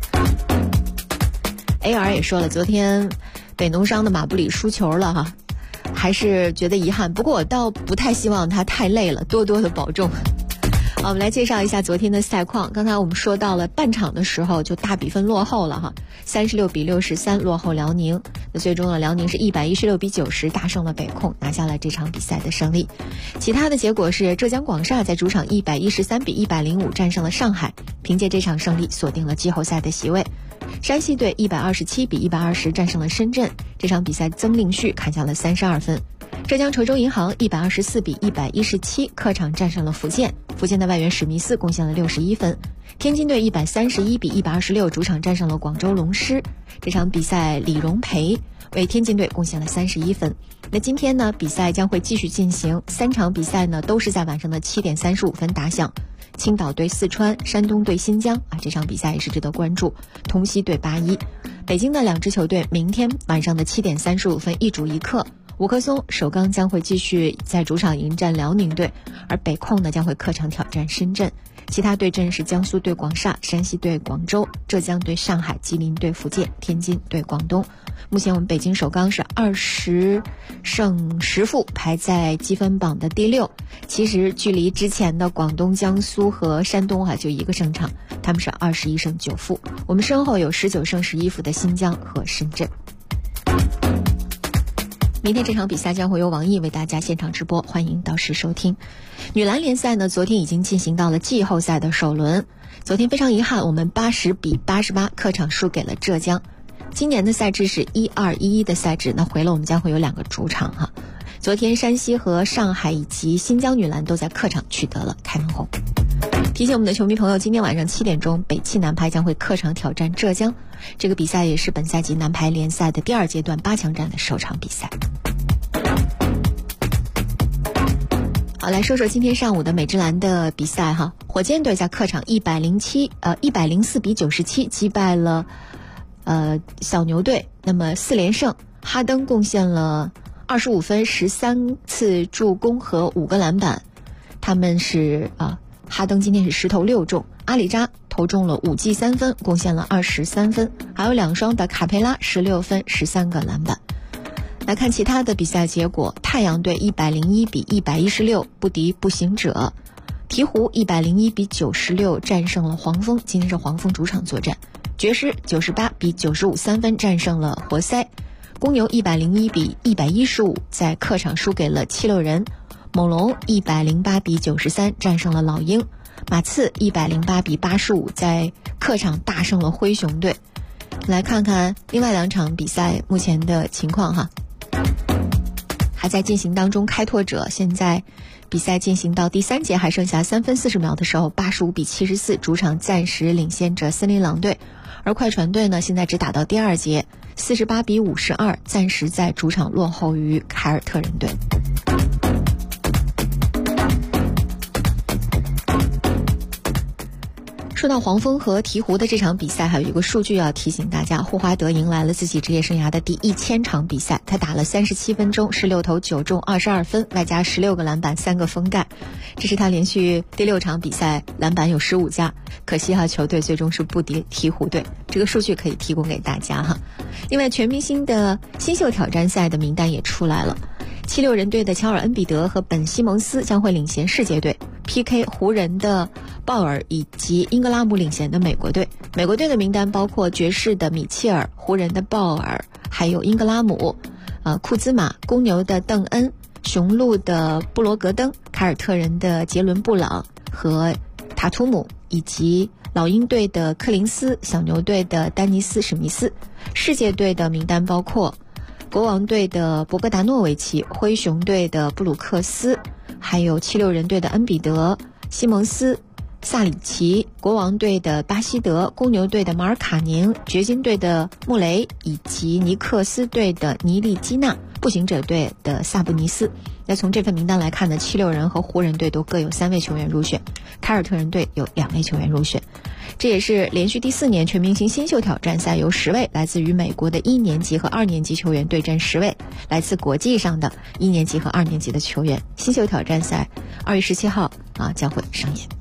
AR 也说了，昨天北农商的马布里输球了还是觉得遗憾，不过我倒不太希望他太累了，多多的保重。好，我们来介绍一下昨天的赛况。刚才我们说到了半场的时候就大比分落后了36-63落后辽宁。那最终呢，辽宁是116-90大胜了北控，拿下了这场比赛的胜利。其他的结果是浙江广厦在主场113-105战胜了上海，凭借这场胜利锁定了季后赛的席位。山西队127-120战胜了深圳，这场比赛曾令旭砍下了32分。浙江稠州银行124-117客场战胜了福建，福建的外援史密斯贡献了61分。天津队131-126主场战胜了广州龙狮，这场比赛李荣培为天津队贡献了31分。那今天呢，比赛将会继续进行，3场比赛呢都是在晚上的7点35分打响。青岛对四川，山东对新疆这场比赛也是值得关注。同曦对8-1。北京的2支球队明天晚上的7点35分一主一客。五棵松首钢将会继续在主场迎战辽宁队，而北控呢将会客场挑战深圳。其他对阵是江苏对广厦，山西对广州，浙江对上海，吉林对福建，天津对广东。目前我们北京首钢是20胜10负，排在积分榜的第6。其实距离之前的广东、江苏和山东就1个胜场，他们是21胜9负。我们身后有19胜11负的新疆和深圳。明天这场比赛将会由王毅为大家现场直播，欢迎到时收听。女篮联赛呢，昨天已经进行到了季后赛的首轮。昨天非常遗憾，我们80-88客场输给了浙江。今年的赛制是12-11的赛制，那回了我们将会有2个主场昨天山西和上海以及新疆女篮都在客场取得了开门红。提醒我们的球迷朋友，今天晚上7点钟，北汽男排将会客场挑战浙江。这个比赛也是本赛季男排联赛的第2阶段8强战的首场比赛。好，来说说今天上午的美职篮的比赛火箭队在客场104-97击败了小牛队，那么4连胜。哈登贡献了25分、13次助攻和5个篮板。他们是哈登今天是10投6中，阿里扎投中了5记3分，贡献了23分，还有2双的卡佩拉16分13个篮板。来看其他的比赛结果，太阳队101-116不敌步行者，鹈鹕101-96战胜了黄蜂，今天是黄蜂主场作战。爵士98-95 3分战胜了活塞，公牛101-115在客场输给了76人，猛龙108-93战胜了老鹰，马刺108-85在客场大胜了灰熊队。来看看另外2场比赛目前的情况还在进行当中。开拓者现在比赛进行到第3节，还剩下3分40秒的时候，85-74主场暂时领先着森林狼队。而快船队呢，现在只打到第2节，48-52暂时在主场落后于凯尔特人队。说到黄蜂和鹈鹕的这场比赛，还有一个数据要提醒大家，霍华德迎来了自己职业生涯的第1000场比赛，他打了37分钟，16投9中22分，外加16个篮板3个封盖，这是他连续第6场比赛篮板有15加，可惜球队最终是不敌鹈鹕队，这个数据可以提供给大家另外全明星的新秀挑战赛的名单也出来了，76人队的乔尔恩比德和本西蒙斯将会领衔世界队 PK 湖人的鲍尔以及英格拉姆领衔的美国队。美国队的名单包括爵士的米切尔、湖人的鲍尔，还有英格拉姆、库兹马、公牛的邓恩、雄鹿的布罗格登、凯尔特人的杰伦布朗和塔图姆，以及老鹰队的柯林斯、小牛队的丹尼斯史密斯。世界队的名单包括国王队的博格达诺维奇、灰熊队的布鲁克斯，还有76人队的恩比德、西蒙斯、萨里奇，国王队的巴西德，公牛队的马尔卡宁，掘金队的穆雷，以及尼克斯队的尼利基纳，步行者队的萨布尼斯。那从这份名单来看呢，76人和湖人队都各有3位球员入选，凯尔特人队有2位球员入选。这也是连续第4年全明星新秀挑战赛，由10位来自于美国的1年级和2年级球员对阵10位来自国际上的1年级和2年级的球员。新秀挑战赛2月17号将会上演。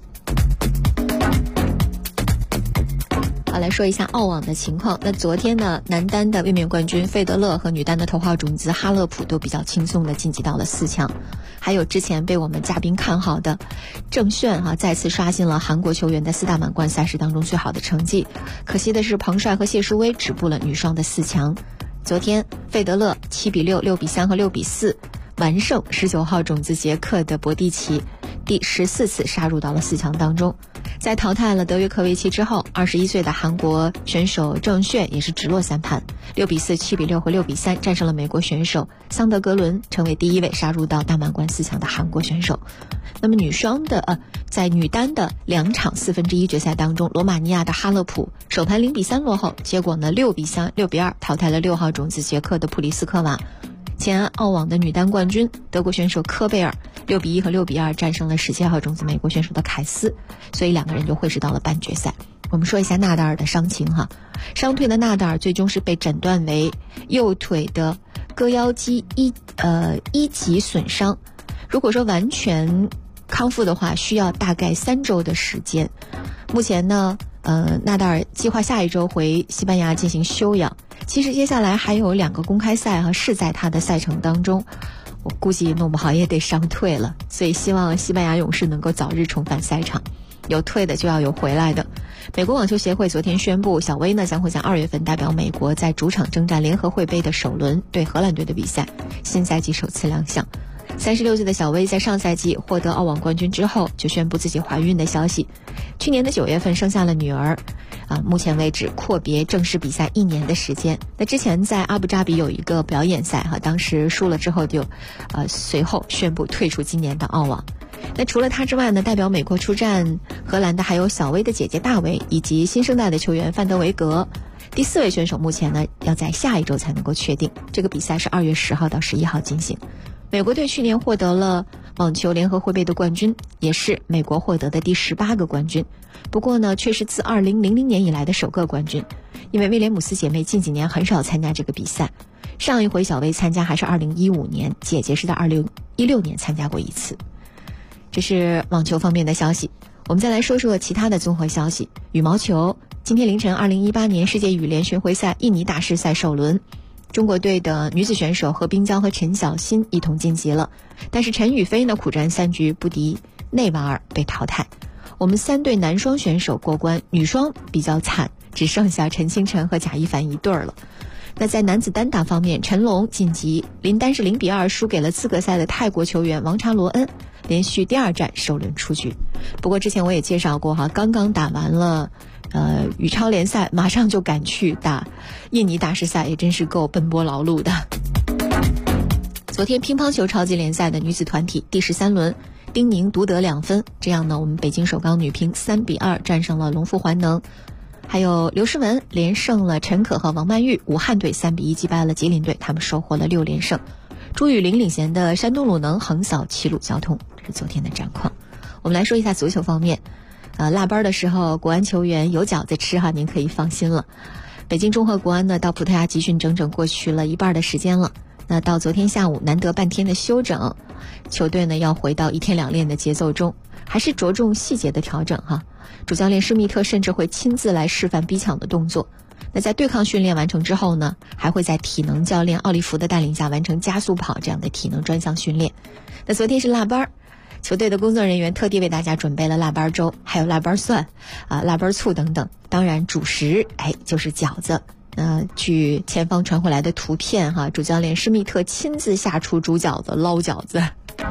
好，来说一下澳网的情况。那昨天呢，男单的卫冕冠军费德勒和女单的头号种子哈勒普都比较轻松的晋级到了4强。还有之前被我们嘉宾看好的郑炫再次刷新了韩国球员的4大满贯赛事当中最好的成绩。可惜的是，彭帅和谢淑薇止步了女双的4强。昨天费德勒7比6、6比3和6比4完胜19号种子捷克的博蒂奇，第14次杀入到了4强当中。在淘汰了德约科维奇之后，21岁的韩国选手郑炫也是直落3盘，6比4、7比6和6比3战胜了美国选手桑德格伦，成为第1位杀入到大满贯4强的韩国选手。那么在女单的2场1/4决赛当中，罗马尼亚的哈勒普首盘0比3落后，结果呢6比3、6比2淘汰了6号种子捷克的普里斯科娃。前澳网的女单冠军德国选手科贝尔6比1和6比2战胜了17号种子美国选手的凯斯，所以2个人就会师到了半决赛。我们说一下纳达尔的伤情伤退的纳达尔最终是被诊断为右腿的膈腰肌一级损伤，如果说完全康复的话，需要大概3周的时间。目前呢纳达尔计划下一周回西班牙进行休养。其实接下来还有2个公开赛是在他的赛程当中，我估计弄不好也得伤退了，所以希望西班牙勇士能够早日重返赛场。有退的就要有回来的。美国网球协会昨天宣布，小威呢将会在2月份代表美国在主场征战联合会杯的首轮对荷兰队的比赛，新赛季首次亮相。36岁的小威在上赛季获得澳网冠军之后就宣布自己怀孕的消息，去年的9月份生下了女儿，目前为止阔别正式比赛1年的时间。那之前在阿布扎比有一个表演赛当时输了之后就随后宣布退出今年的澳网。那除了他之外呢，代表美国出战荷兰的还有小威的姐姐大维以及新生代的球员范德维格。第4位选手目前呢要在下一周才能够确定，这个比赛是2月10号到11号进行。美国队去年获得了网球联合会杯的冠军，也是美国获得的第18个冠军，不过呢却是自2000年以来的首个冠军，因为威廉姆斯姐妹近几年很少参加这个比赛，上一回小威参加还是2015年，姐姐是在2016年参加过一次。这是网球方面的消息。我们再来说说其他的综合消息。羽毛球，今天凌晨2018年世界羽联巡回赛印尼大师赛首轮，中国队的女子选手何冰娇和陈小欣一同晋级了，但是陈雨菲呢苦战3局不敌内瓦尔被淘汰。我们3对男双选手过关，女双比较惨，只剩下陈清晨和贾一凡一对了。那在男子单打方面，陈龙晋级，林丹是0比2输给了资格赛的泰国球员王查罗恩，连续第2战首轮出局。不过之前我也介绍过刚刚打完了羽超联赛，马上就赶去打印尼大师赛，也真是够奔波劳碌的。昨天乒乓球超级联赛的女子团体第13轮，丁宁独得2分，这样呢我们北京首钢女乒3比2战胜了龙富环能。还有刘诗雯连胜了陈可和王曼玉，武汉队3比1击败了吉林队，他们收获了6连胜。朱雨玲领衔的山东鲁能横扫齐鲁交通，这是昨天的战况。我们来说一下足球方面，腊八的时候国安球员有饺子吃您可以放心了。北京中赫国安呢到葡萄牙集训整整过去了1半的时间了，那到昨天下午难得半天的休整，球队呢要回到1天2练的节奏中，还是着重细节的调整主教练施密特甚至会亲自来示范逼抢的动作。那在对抗训练完成之后呢，还会在体能教练奥利弗的带领下完成加速跑这样的体能专项训练。那昨天是腊八，球队的工作人员特地为大家准备了腊八粥，还有腊八蒜腊八醋等等，当然主食就是饺子。据前方传回来的图片主教练施密特亲自下厨煮饺子捞饺子。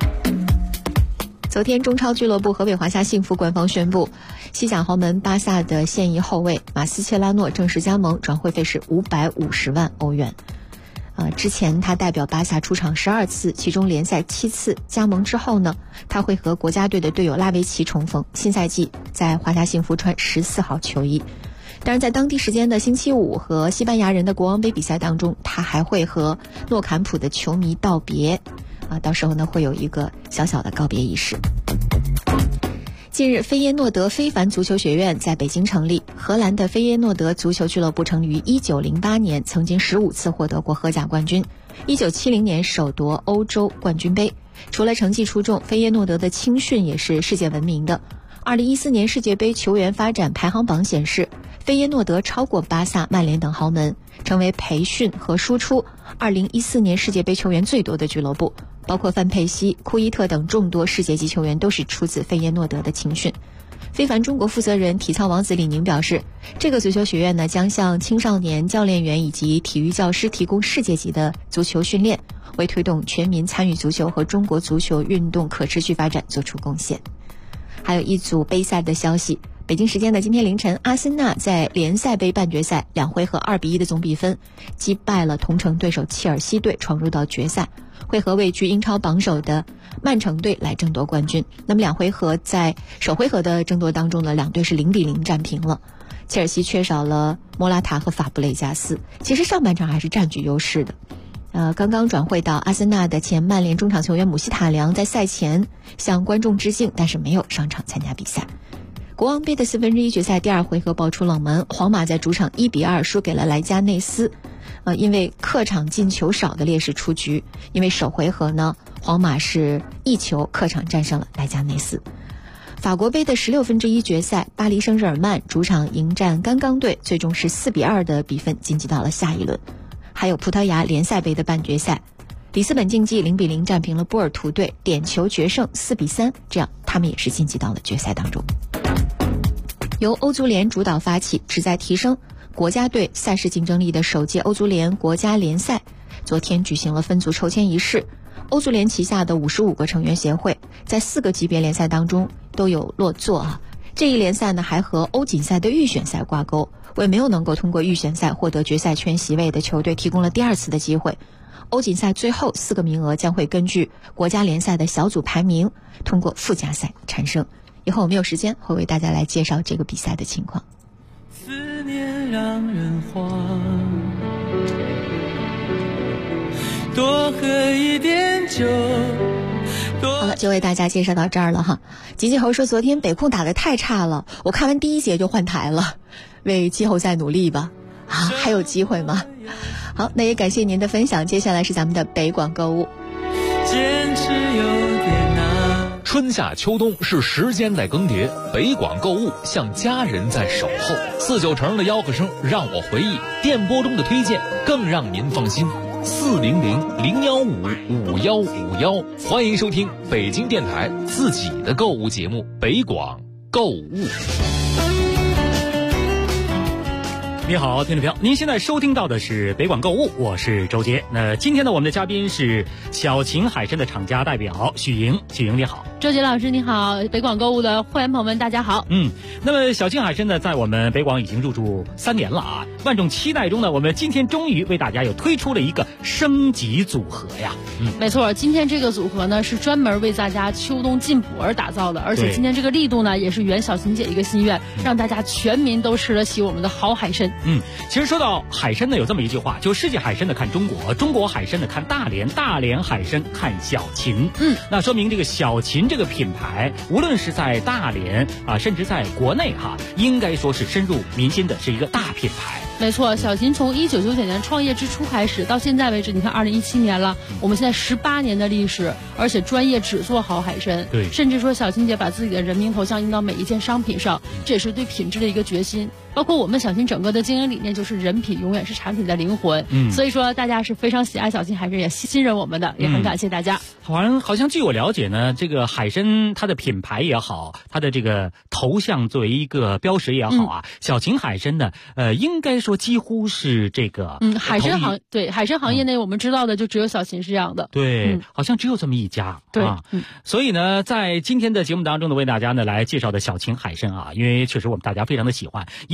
昨天中超俱乐部河北华夏幸福官方宣布，西甲豪门巴萨的现役后卫马斯切拉诺正式加盟，转会费是550万欧元。 之前他代表巴萨出场12次，其中联赛7次。加盟之后呢，他会和国家队的队友拉维奇重逢，新赛季在华夏幸福穿14号球衣。当然在当地时间的星期五和西班牙人的国王杯比赛当中，他还会和诺坎普的球迷道别到时候呢会有一个小小的告别仪式。近日，菲耶诺德非凡足球学院在北京成立。荷兰的菲耶诺德足球俱乐部成立于1908年，曾经15次获得过荷甲冠军，1970年首夺欧洲冠军杯。除了成绩出众，菲耶诺德的青训也是世界闻名的。2014年世界杯球员发展排行榜显示，菲耶诺德超过巴萨、曼联等豪门，成为培训和输出2014年世界杯球员最多的俱乐部。包括范佩西、库伊特等众多世界级球员都是出自菲耶诺德的青训。非凡中国负责人体操王子李宁表示，这个足球学院呢将向青少年教练员以及体育教师提供世界级的足球训练，为推动全民参与足球和中国足球运动可持续发展做出贡献。还有一组杯赛的消息，北京时间的今天凌晨，阿森纳在联赛杯半决赛2回合2-1的总比分击败了同城对手切尔西队，闯入到决赛，会和位居英超榜首的曼城队来争夺冠军。那么2回合在首回合的争夺当中呢，两队是0-0战平了。切尔西缺少了莫拉塔和法布雷加斯，其实上半场还是占据优势的。刚刚转会到阿森纳的前曼联中场球员姆希塔良在赛前向观众致敬，但是没有上场参加比赛。国王杯的1/4决赛第2回合爆出冷门，皇马在主场1-2输给了莱加内斯，因为客场进球少的劣势出局。因为首回合呢，皇马是1球客场战胜了莱加内斯。法国杯的1/16决赛，巴黎圣日耳曼主场迎战甘刚队，最终是4-2的比分晋级到了下一轮。还有葡萄牙联赛杯的半决赛，里斯本竞技0-0战平了波尔图队，点球决胜4-3，这样他们也是晋级到了决赛当中。由欧足联主导发起，旨在提升国家队赛事竞争力的首届欧足联国家联赛，昨天举行了分组抽签仪式。欧足联旗下的55个成员协会在4个级别联赛当中都有落座这一联赛呢还和欧锦赛的预选赛挂钩，为没有能够通过预选赛获得决赛圈席位的球队提供了第2次的机会。欧锦赛最后4个名额将会根据国家联赛的小组排名通过附加赛产生。以后我们有时间会为大家来介绍这个比赛的情况。 思念让人慌，多喝一点酒。 好了，就为大家介绍到这儿了哈。吉吉猴说昨天北控打得太差了，我看完第1节就换台了，为季后赛努力吧。还有机会吗？好，那也感谢您的分享。接下来是咱们的北广购物。 坚持有点难。 春夏秋冬是时间在更迭，北广购物像家人在守候。49成的吆喝声让我回忆，电波中的推荐更让您放心。400-015-5151，欢迎收听北京电台自己的购物节目北广购物。 你好，听众朋友，您现在收听到的是北广购物，我是周杰。那今天呢，我们的嘉宾是小秦海参的厂家代表许莹。许莹你好。 周杰老师你好，北广购物的会员朋友们大家好。 那么小秦海参呢，在我们北广已经入驻3年了啊，万众期待中呢，我们今天终于为大家又推出了一个升级组合呀。 没错，今天这个组合呢是专门为大家秋冬进补而打造的，而且今天这个力度呢也是圆小秦姐一个心愿，让大家全民都吃得起我们的好海参。 其实说到海参呢，有这么一句话，就世界海参的看中国，中国海参的看大连，大连海参看小秦。那说明这个小秦这个品牌，无论是在大连甚至在国内应该说是深入民心的，是一个大品牌。 没错，小秦从1999年创业之初开始，到现在为止，你看2017年了，我们现在18年的历史，而且专业只做好海参。 对， 甚至说小秦姐把自己的人名头像印到每一件商品上，这也是对品质的一个决心。包括我们小秦整个的经营理念就是人品永远是产品的灵魂。所以说大家是非常喜爱小秦海参，也信任我们的，也很感谢大家。 好像据我了解呢，这个海参它的品牌也好，它的这个头像作为一个标识也好小秦海参呢，应该说几乎是这个海参行业内我们知道的就只有小秦是这样的。 对，好像只有这么一家。 对所以呢，在今天的节目当中呢，为大家呢来介绍的小秦海参因为确实我们大家非常的喜欢，也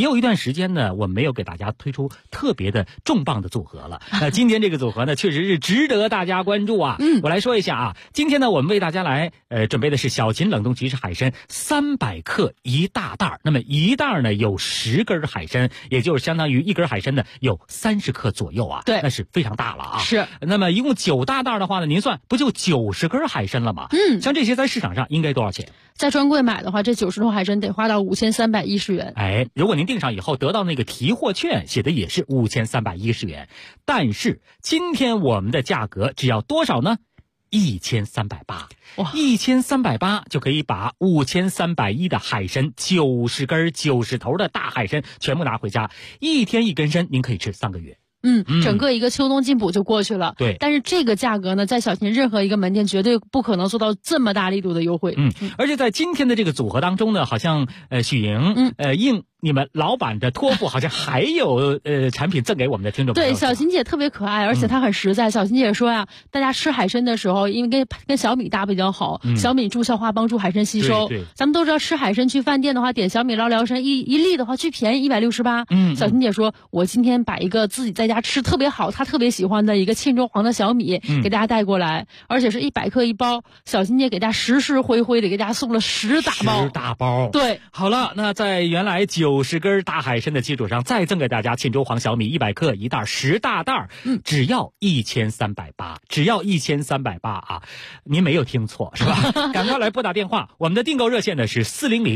有一段时间呢，我们没有给大家推出特别的重磅的组合了。那今天这个组合呢，确实是值得大家关注啊。我来说一下啊，今天呢，我们为大家来准备的是小秦冷冻即食海参300克一大袋，那么一袋呢有10根海参，也就是相当于一根海参呢有30克左右啊。 对， 那是非常大了啊。 是。 那么一共9大袋的话呢，您算不就90根海参了吗？像这些在市场上应该多少钱？ 在专柜买的话，这90头海参得花到5310元。 哎，如果您订上以后得到那个提货券，写的也是5310元，但是今天我们的价格只要多少呢？1380，哇，1380就可以把5310的海参90根90头的大海参全部拿回家，一天一根参，您可以吃3个月。 整个一个秋冬进补就过去了。 对， 但是这个价格呢，在小秦任何一个门店绝对不可能做到这么大力度的优惠。 而且在今天的这个组合当中呢，好像许莹应你们老板的托付，好像还有产品赠给我们的听众朋友。 对，小秦姐特别可爱，而且她很实在。小秦姐说呀，大家吃海参的时候，因为跟小米搭比较好，小米助消化，帮助海参吸收。 对， 咱们都知道吃海参去饭店的话，点小米捞辽参一粒的话最便宜168。小秦姐说，我今天把一个自己在家吃特别好，她特别喜欢的一个沁州黄的小米给大家带过来，而且是100克一包。小秦姐给大家实实惠惠的给大家送了10大包。对， 好了，那在原来90根大海参的基础上，再赠给大家沁州黄小米100克一袋10大袋，只要1380，只要1380啊！您没有听错是吧？赶快来拨打电话，我们的订购热线呢是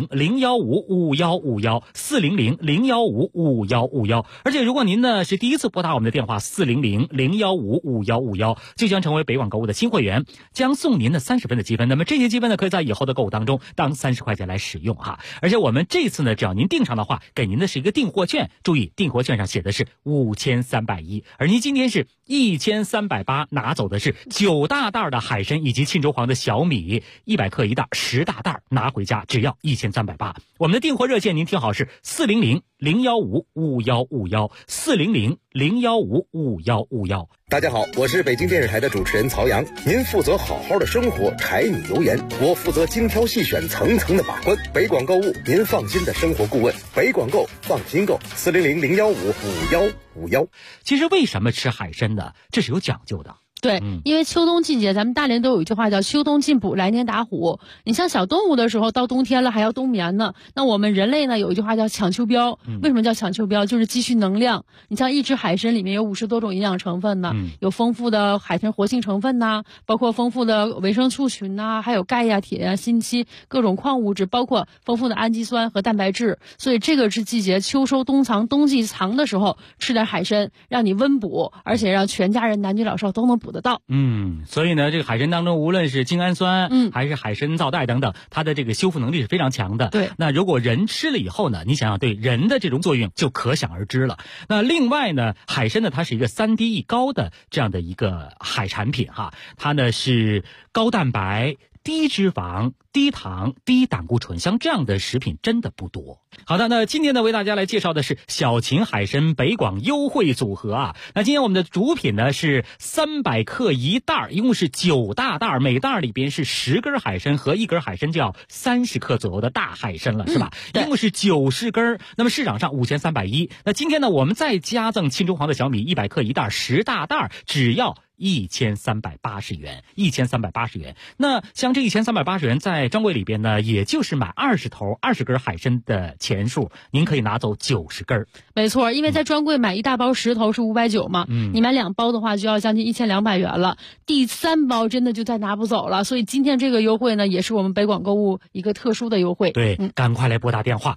400-015-5151，400-015-5151。而且如果您呢是第一次拨打我们的电话400-015-5151，就将成为北网购物的新会员，将送您的30分的积分。那么这些积分呢，可以在以后的购物当中当30块钱来使用哈。而且我们这次呢，只要您订上的话，给您的是一个订货券，注意订货券上写的是5310，而您今天是1380，拿走的是9大袋的海参以及沁州黄的小米100克一袋10大袋，拿回家只要1380。我们的订货热线您听好是400-015-5151，400-015-5151。 大家好，我是北京电视台的主持人曹阳。您负责好好的生活，柴米油盐，我负责精挑细选，层层的把关。北广购物，您放心的生活顾问。北广购，放心购，400-015-5151。 其实为什么吃海参呢？这是有讲究的。 对，因为秋冬季节，咱们大连都有一句话叫秋冬进补，来年打虎。你像小动物的时候，到冬天了还要冬眠呢。那我们人类呢，有一句话叫抢秋膘。为什么叫抢秋膘？就是积蓄能量。你像一只海参里面有50多种营养成分呢，有丰富的海参活性成分呐，包括丰富的维生素群呐，还有钙呀、铁呀、锌硒各种矿物质，包括丰富的氨基酸和蛋白质。所以这个是季节秋收冬藏，冬季藏的时候吃点海参，让你温补，而且让全家人男女老少都能补得到。 所以呢，这个海参当中，无论是精氨酸，还是海参皂苷等等，它的这个修复能力是非常强的。 对， 那如果人吃了以后呢，你想想对人的这种作用就可想而知了。那另外呢，海参呢，它是一个3D 高的这样的一个海产品哈，它呢是高蛋白、低脂肪、低糖、低胆固醇，像这样的食品真的不多。好的，那今天呢为大家来介绍的是小秦海参北广优惠组合啊。那今天我们的主品呢是300克一袋，一共是9大袋，每袋里边是10根海参和1根海参，就要30克左右的大海参了，是吧？一共是90根，那么市场上5310。那今天呢我们再加赠沁州黄的小米100克一袋10大袋，只要1380元，1380元。那像这1380元在专柜里边呢，也就是买20根海参的钱数，您可以拿走90根。 没错，因为在专柜买一大包10头是590嘛，你买2包的话就要将近1200元了，第3包真的就再拿不走了。所以今天这个优惠呢，也是我们北广购物一个特殊的优惠。 对，赶快来拨打电话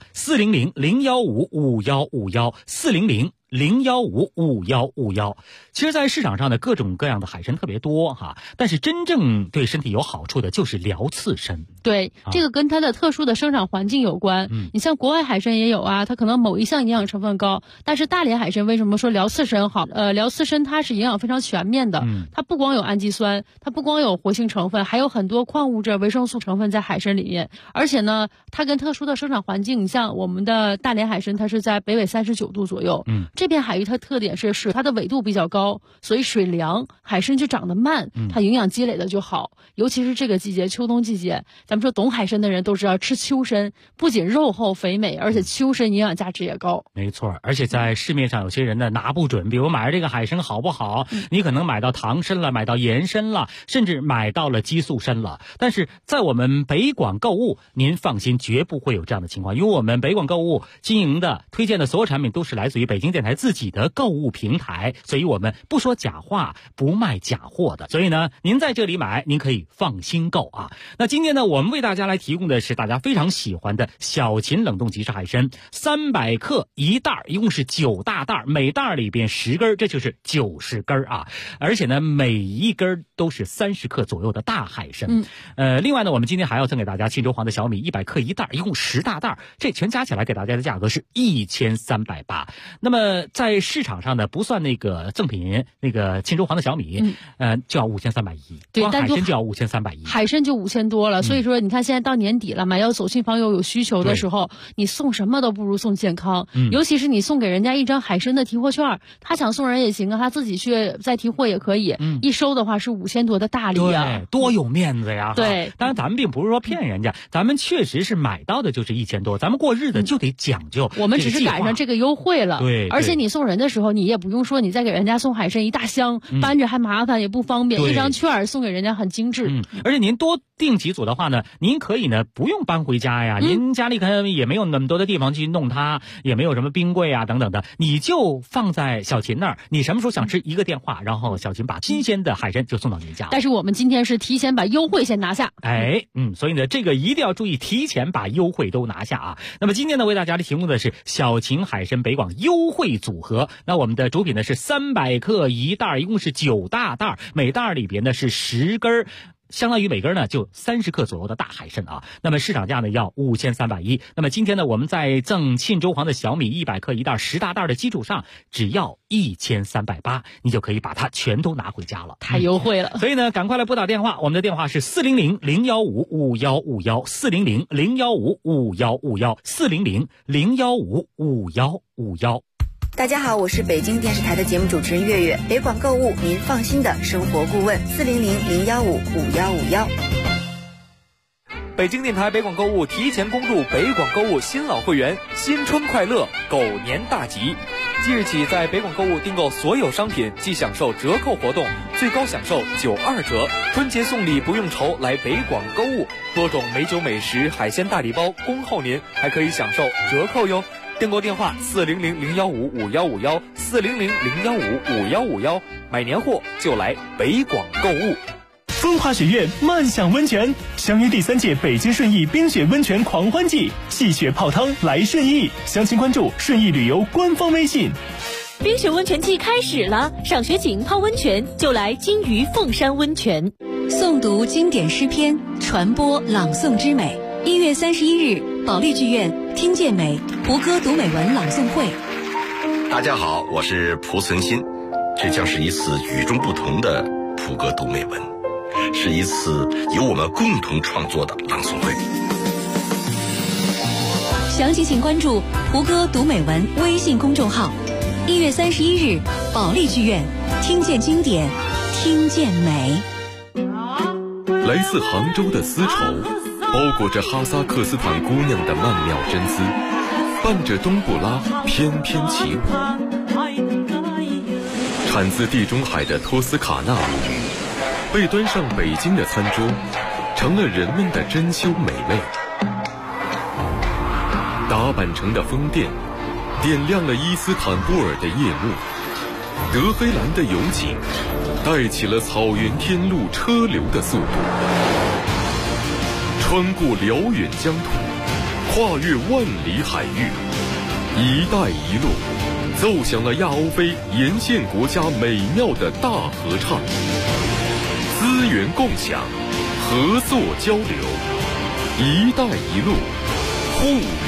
400-015-5151，400-015-5151。其实在市场上的各种各样的海参特别多哈，但是真正对身体有好处的就是辽刺参。 对，这个跟它的特殊的生长环境有关。你像国外海参也有啊，它可能某一项营养成分高，但是大连海参为什么说辽刺参好？辽刺参它是营养非常全面的，它不光有氨基酸，它不光有活性成分，还有很多矿物质、维生素成分在海参里面。而且呢，它跟特殊的生长环境，你像我们的大连海参，它是在北纬39度左右。这片海域它特点是它的纬度比较高，所以水凉，海参就长得慢，它营养积累的就好。尤其是这个季节，秋冬季节，咱咱们说懂海参的人都知道，吃秋参不仅肉厚肥美，而且秋参营养价值也高。 没错，而且在市面上有些人呢拿不准，比如买这个海参好不好，你可能买到唐参了，买到盐参了，甚至买到了激素参了。但是在我们北广购物，您放心，绝不会有这样的情况，因为我们北广购物经营的推荐的所有产品都是来自于北京电台自己的购物平台，所以我们不说假话，不卖假货的。所以呢，您在这里买，您可以放心购啊。那今天呢，我们为大家来提供的是大家非常喜欢的小秦冷冻即食海参，300克一袋，一共是9大袋，每袋里边10根，这就是90根啊。而且呢，每一根都是30克左右的大海参。另外呢，我们今天还要赠给大家庆州黄的小米100克一袋，一共10大袋，这全加起来给大家的价格是1380。那么在市场上呢，不算那个赠品，那个庆州黄的小米，就要5310，光海参就要5310， 海参就5000多了。所以说，你看现在到年底了嘛，要走亲访友有需求的时候，你送什么都不如送健康。尤其是你送给人家一张海参的提货券，他想送人也行啊，他自己去再提货也可以。一收的话是5000多的大礼啊， 对，多有面子呀！ 对， 当然咱们并不是说骗人家，咱们确实是买到的就是1000多，咱们过日子就得讲究。 我们只是赶上这个优惠了， 对， 而且你送人的时候，你也不用说你再给人家送海参一大箱，搬着还麻烦也不方便，一张券送给人家很精致。 而且您多订几组的话呢，您可以呢不用搬回家呀，您家里可能也没有那么多的地方去弄它，也没有什么冰柜啊等等的，你就放在小秦那儿，你什么时候想吃一个电话，然后小秦把新鲜的海参就送到您家。 但是我们今天是提前把优惠先拿下， 所以呢这个一定要注意，提前把优惠都拿下啊。那么今天呢为大家提供的是小秦海参北广优惠组合，那我们的主品呢是300克一袋，一共是9大袋，每袋里边呢是10根，相当于每根呢就30克左右的大海参啊。那么市场价呢要5310。那么今天呢我们在赠庆州黄的小米100克一袋10大袋的基础上，只要1380，你就可以把它全都拿回家了， 太优惠了。 所以呢赶快来拨打电话，我们的电话是400-015-5151，400-015-5151，400-015-5151。 大家好，我是北京电视台的节目主持人月月，北广购物您放心的生活顾问，400-015-5151。 北京电台北广购物提前恭祝北广购物新老会员新春快乐，狗年大吉！即日起，在北广购物订购所有商品即享受折扣活动，最高享受92折。春节送礼不用愁，来北广购物，多种美酒美食、海鲜大礼包恭候您，还可以享受折扣哟。订购电话400-015-5151，400-015-5151，买年货就来北广购物。 风华雪苑漫享温泉，相约第3届北京顺义冰雪温泉狂欢季，戏雪泡汤来顺义，详情关注顺义旅游官方微信。 冰雪温泉季开始了，赏雪景泡温泉就来金鱼凤山温泉。 诵读经典诗篇，传播朗诵之美。1月31日，保利剧院听见美胡歌读美文朗诵会。 大家好，我是蒲存昕，这将是一次与众不同的蒲歌读美文，是一次由我们共同创作的朗诵会。 详情请关注胡歌读美文微信公众号。1月31日，保利剧院听见经典，听见美。 来自杭州的丝绸，包裹着哈萨克斯坦姑娘的曼妙真姿，伴着冬不拉翩翩起舞。产自地中海的托斯卡纳被端上北京的餐桌，成了人们的珍馐美味。打扮成的宫殿点亮了伊斯坦布尔的夜幕，德黑兰的油井带起了草原天路车流的速度，穿过辽远疆土，跨越万里海域，一带一路奏响了亚欧非沿线国家美妙的大合唱。资源共享，合作交流，一带一路互